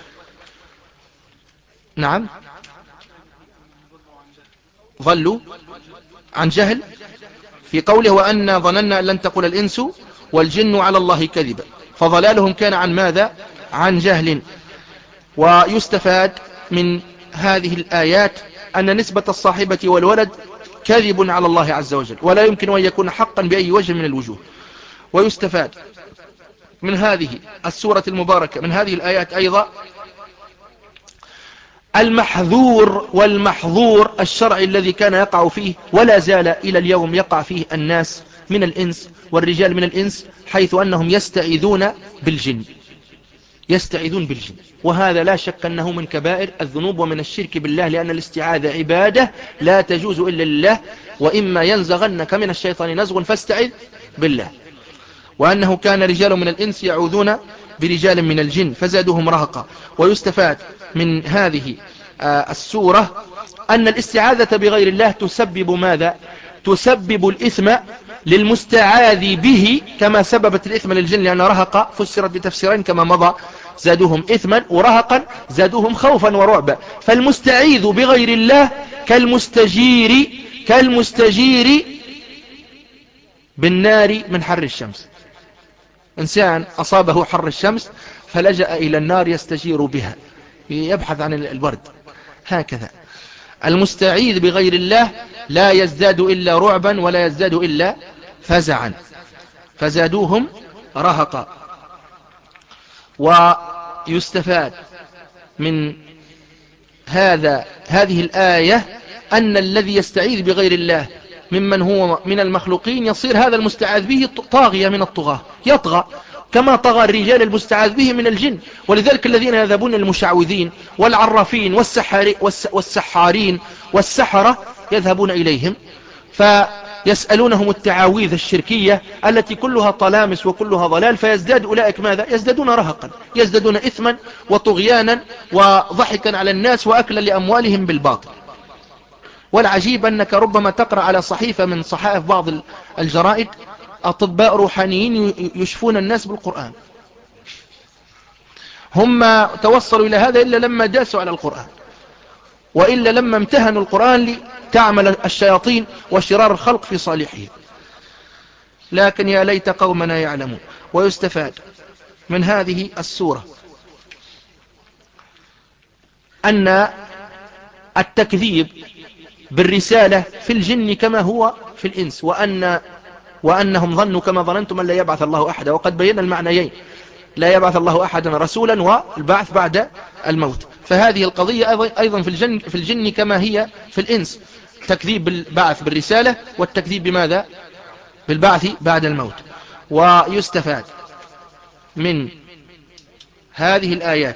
نعم، ظلوا عن جهل في قوله وأن ظننا أن لن تقول الإنس والجن على الله كذبا، فضلالهم كان عن ماذا؟ عن جهل. ويستفاد من هذه الآيات أن نسبة الصاحبة والولد كذب على الله عز وجل، ولا يمكن أن يكون حقا بأي وجه من الوجوه. ويستفاد من هذه السورة المباركة من هذه الآيات أيضا المحذور والمحظور الشرعي الذي كان يقع فيه ولا زال إلى اليوم يقع فيه الناس من الإنس والرجال من الإنس، حيث أنهم يستعيذون بالجن يستعيذون بالجن وهذا لا شك أنه من كبائر الذنوب ومن الشرك بالله، لأن الاستعاذة عبادة لا تجوز إلا لله، وإما ينزغنك من الشيطان نزغ فاستعذ بالله. وأنه كان رجال من الإنس يعوذون برجال من الجن فزادوهم رهقا. ويستفاد من هذه السورة أن الاستعاذة بغير الله تسبب ماذا؟ تسبب الإثم للمستعاذ به كما سببت الإثم للجن، لأن رهق فسرت بتفسيرين كما مضى، زادوهم إثما ورهقا زادوهم خوفا ورعبا. فالمستعيذ بغير الله كالمستجير كالمستجير بالنار من حر الشمس. إنسان أصابه حر الشمس فلجأ إلى النار يستجير بها يبحث عن البرد. هكذا المستعيذ بغير الله لا يزداد إلا رعبا ولا يزداد إلا فزعا، فزادوهم رهقا. ويستفاد من هذا هذه الآية أن الذي يستعيذ بغير الله ممن هو من المخلوقين يصير هذا المستعاذ به طاغية من الطغاة، يطغى كما طغى الرجال المستعاذ به من الجن. ولذلك الذين يذهبون المشعوذين والعرافين والسحارين والسحرة يذهبون إليهم فيسألونهم التعاويذ الشركية التي كلها طلامس وكلها ضلال، فيزداد أولئك ماذا؟ يزدادون رهقا، يزدادون إثما وطغيانا وضحكا على الناس وأكلا لأموالهم بالباطل. والعجيب أنك ربما تقرأ على صحيفة من صحائف بعض الجرائد أطباء روحانيين يشفون الناس بالقرآن. هم توصلوا إلى هذا إلا لما داسوا على القرآن، وإلا لما امتهنوا القرآن لتعمل الشياطين وشرار الخلق في صالحه. لكن يا ليت قومنا يعلمون. ويستفاد من هذه السورة أن التكذيب بالرسالة في الجن كما هو في الإنس، وأن وأنهم ظنوا كما ظننتم أن لا يبعث الله أحدا، وقد بينا المعنيين، لا يبعث الله أحدا رسولا والبعث بعد الموت. فهذه القضية أيضا في الجن, في الجن كما هي في الإنس، تكذيب بالبعث بالرسالة والتكذيب بماذا؟ بالبعث بعد الموت. ويستفاد من هذه الآيات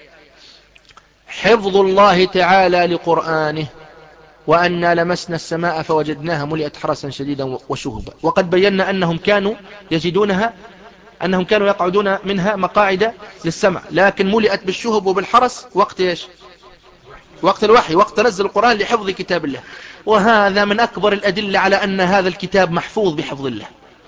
حفظ الله تعالى لقرآنه، وأنا لمسنا السماء فوجدناها ملئت حرسا شديدا وشهبا. وقد بينا أنهم كانوا يجدونها أنهم كانوا يقعدون منها مقاعد للسمع، لكن ملئت بالشهب وبالحرس وقت إيش؟ وقت الوحي، وقت نزل القرآن لحفظ كتاب الله. وهذا من أكبر الأدلة على أن هذا الكتاب محفوظ بحفظ الله،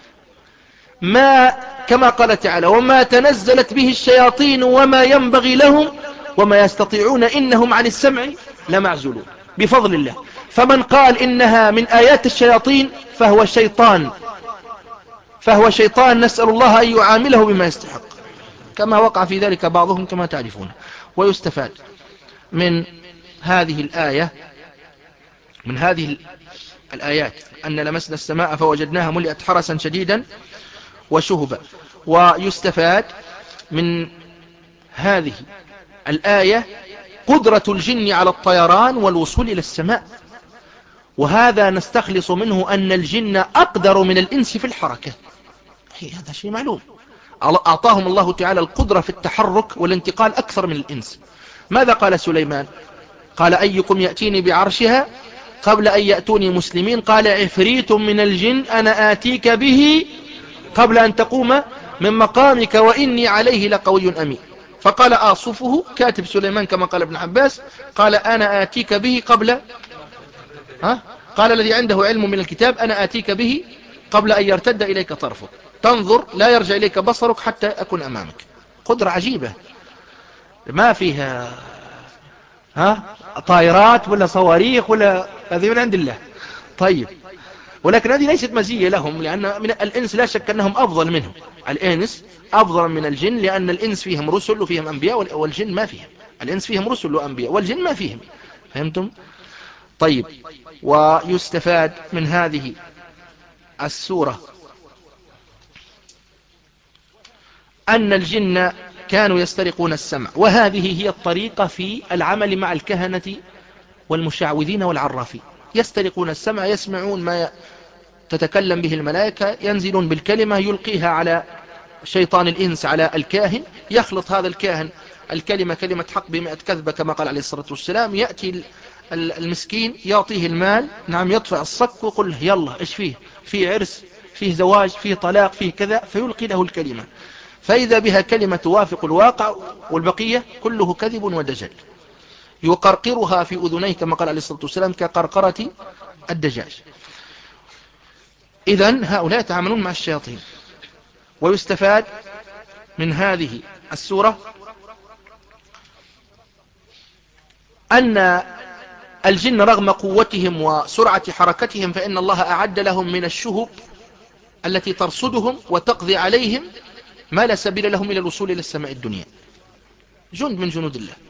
ما كما قال تعالى وما تنزلت به الشياطين وما ينبغي لهم وما يستطيعون إنهم عن السمع لمعزولون، بفضل الله. فمن قال إنها من آيات الشياطين فهو شيطان فهو شيطان نسأل الله أن يعامله بما يستحق، كما وقع في ذلك بعضهم كما تعرفون. ويستفاد من هذه الآية من هذه الآيات أن لمسنا السماء فوجدناها ملئت حرسا شديدا وشهبا. ويستفاد من هذه الآية قدرة الجن على الطيران والوصول إلى السماء، وهذا نستخلص منه أن الجن أقدر من الإنس في الحركة، هذا شيء معلوم. أعطاهم الله تعالى القدرة في التحرك والانتقال أكثر من الإنس. ماذا قال سليمان؟ قال أيكم يأتيني بعرشها قبل أن يأتوني مسلمين، قال عفريت من الجن أنا آتيك به قبل أن تقوم من مقامك وإني عليه لقوي أمين. فقال آصفه كاتب سليمان كما قال ابن عباس، قال أنا آتيك به قبل ها؟ قال الذي عنده علم من الكتاب أنا آتيك به قبل أن يرتد إليك طرفك تنظر لا يرجع إليك بصرك حتى أكون أمامك. قدرة عجيبة ما فيها ها طائرات ولا صواريخ ولا، هذه من عند الله. طيب، ولكن هذه ليست مزية لهم، لأن من الإنس لا شك أنهم أفضل منهم. الإنس أفضل من الجن، لأن الإنس فيهم رسل وفيهم أنبياء، والجن ما فيهم. الإنس فيهم رسل وأنبياء، والجن ما فيهم. فهمتم؟ طيب. ويستفاد من هذه السورة أن الجن كانوا يسترقون السمع، وهذه هي الطريقة في العمل مع الكهنة والمشعوذين والعرافين. يسترقون السمع، يسمعون ما تتكلم به الملائكة، ينزلون بالكلمة يلقيها على شيطان الإنس، على الكاهن، يخلط هذا الكاهن الكلمة كلمة حق بمئة كذبة كما قال عليه الصلاة والسلام. يأتي المسكين يعطيه المال، نعم، يطفع الصك ويقول له يلا ايش فيه؟ فيه عرس، فيه زواج، فيه طلاق، فيه كذا، فيلقي له الكلمة، فإذا بها كلمة توافق الواقع، والبقية كله كذب ودجل. يقرقرها في أذنيه كما قال عليه الصلاة والسلام كقرقرة الدجاج. إذن هؤلاء يتعاملون مع الشياطين. ويستفاد من هذه السورة أن الجن رغم قوتهم وسرعة حركتهم فإن الله أعد لهم من الشهب التي ترصدهم وتقضي عليهم ما لا سبيل لهم إلى الوصول إلى السماء الدنيا، جند من جنود الله.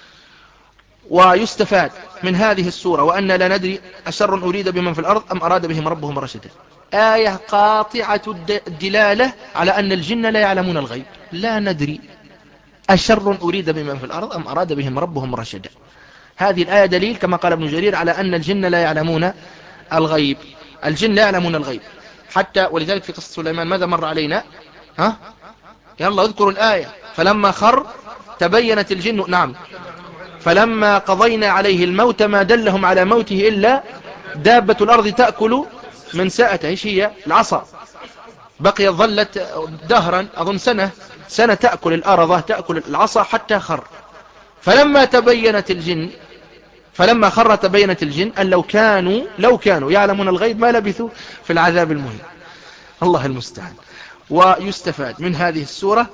ويستفاد من هذه السورة وأن لا ندري أشر أريد بمن في الأرض أم أراد بهم ربهم رشدا. آية قاطعة الدلالة على أن الجن لا يعلمون الغيب. لا ندري أشر أريد بمن في الأرض أم أراد بهم ربهم رشدا. هذه الآية دليل كما قال ابن جرير على أن الجن لا يعلمون الغيب. الجن لا يعلمون الغيب حتى، ولذلك في قصة سليمان ماذا مر علينا؟ ها؟ يلا اذكروا الآية. فلما خر تبينت الجن، نعم، فلما قضينا عليه الموت ما دلهم على موته إلا دابة الأرض تأكل من ساءته. ايش هي؟ العصا. بقيت ظلت دهرا أظن سنة سنة تأكل الأرضة، تأكل العصا حتى خر. فلما تبينت الجن فلما خر تبينت الجن أن لو كانوا لو كانوا يعلمون الغيب ما لبثوا في العذاب المهين. الله المستعان. ويستفاد من هذه السورة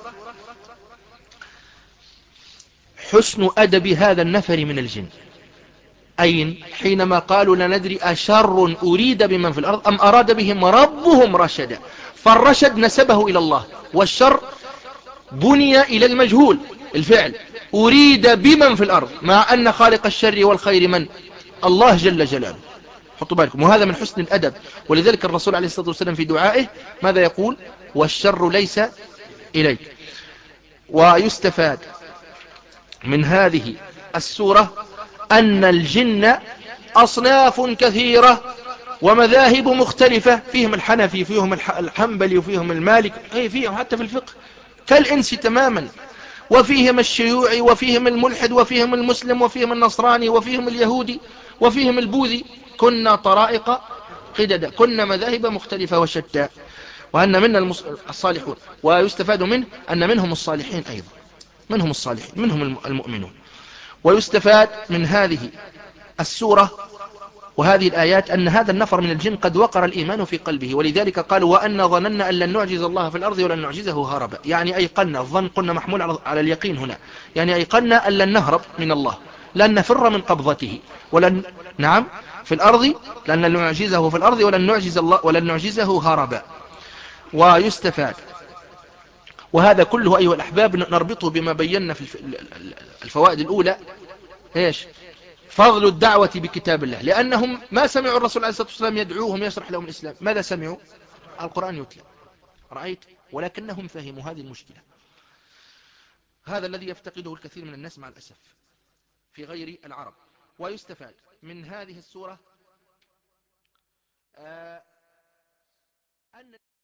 حسن أدب هذا النفر من الجن، أين حينما قالوا لا ندري أشر أريد بمن في الأرض أم أراد بهم ربهم رشدا. فالرشد نسبه إلى الله، والشر بني إلى المجهول الفعل، أريد بمن في الأرض، مع أن خالق الشر والخير من؟ الله جل جلاله. حطوا بالكم، وهذا من حسن الأدب. ولذلك الرسول عليه الصلاة والسلام في دعائه ماذا يقول؟ والشر ليس إليك. ويستفاد من هذه السورة أن الجن أصناف كثيرة ومذاهب مختلفة، فيهم الحنفي، فيهم الحنبلي، وفيهم المالك، أي فيهم حتى في الفقه كالإنس تماما، وفيهم الشيوعي، وفيهم الملحد، وفيهم المسلم، وفيهم النصراني، وفيهم اليهودي، وفيهم البوذي. كنا طرائق قددا، كنا مذاهب مختلفة وشتى، وأن منا الصالحون. ويستفاد منه أن منهم الصالحين أيضا، منهم الصالحين، منهم المؤمنون. ويستفاد من هذه السورة وهذه الآيات أن هذا النفر من الجن قد وقر الإيمان في قلبه، ولذلك قالوا وأن ظننا أن لن نعجز الله في الأرض ولن نعجزه هربا. يعني أيقنا، الظن قلنا محمول على اليقين هنا، يعني أيقنا أن لن نهرب من الله، لن نفر من قبضته، ولن نعم في الأرض، لن نعجزه في الأرض ولن نعجز الله ولن نعجزه هربا. ويستفاد، وهذا كله أيها الأحباب نربطه بما بينا في الفوائد الأولى، إيش؟ فضل الدعوة بكتاب الله، لأنهم ما سمعوا الرسول عليه الصلاة والسلام يدعوهم يشرح لهم الإسلام. ماذا سمعوا؟ القرآن يتلى، رأيت؟ ولكنهم فهموا هذه المشكلة. هذا الذي يفتقده الكثير من الناس مع الأسف في غير العرب. ويستفاد من هذه السورة آه أن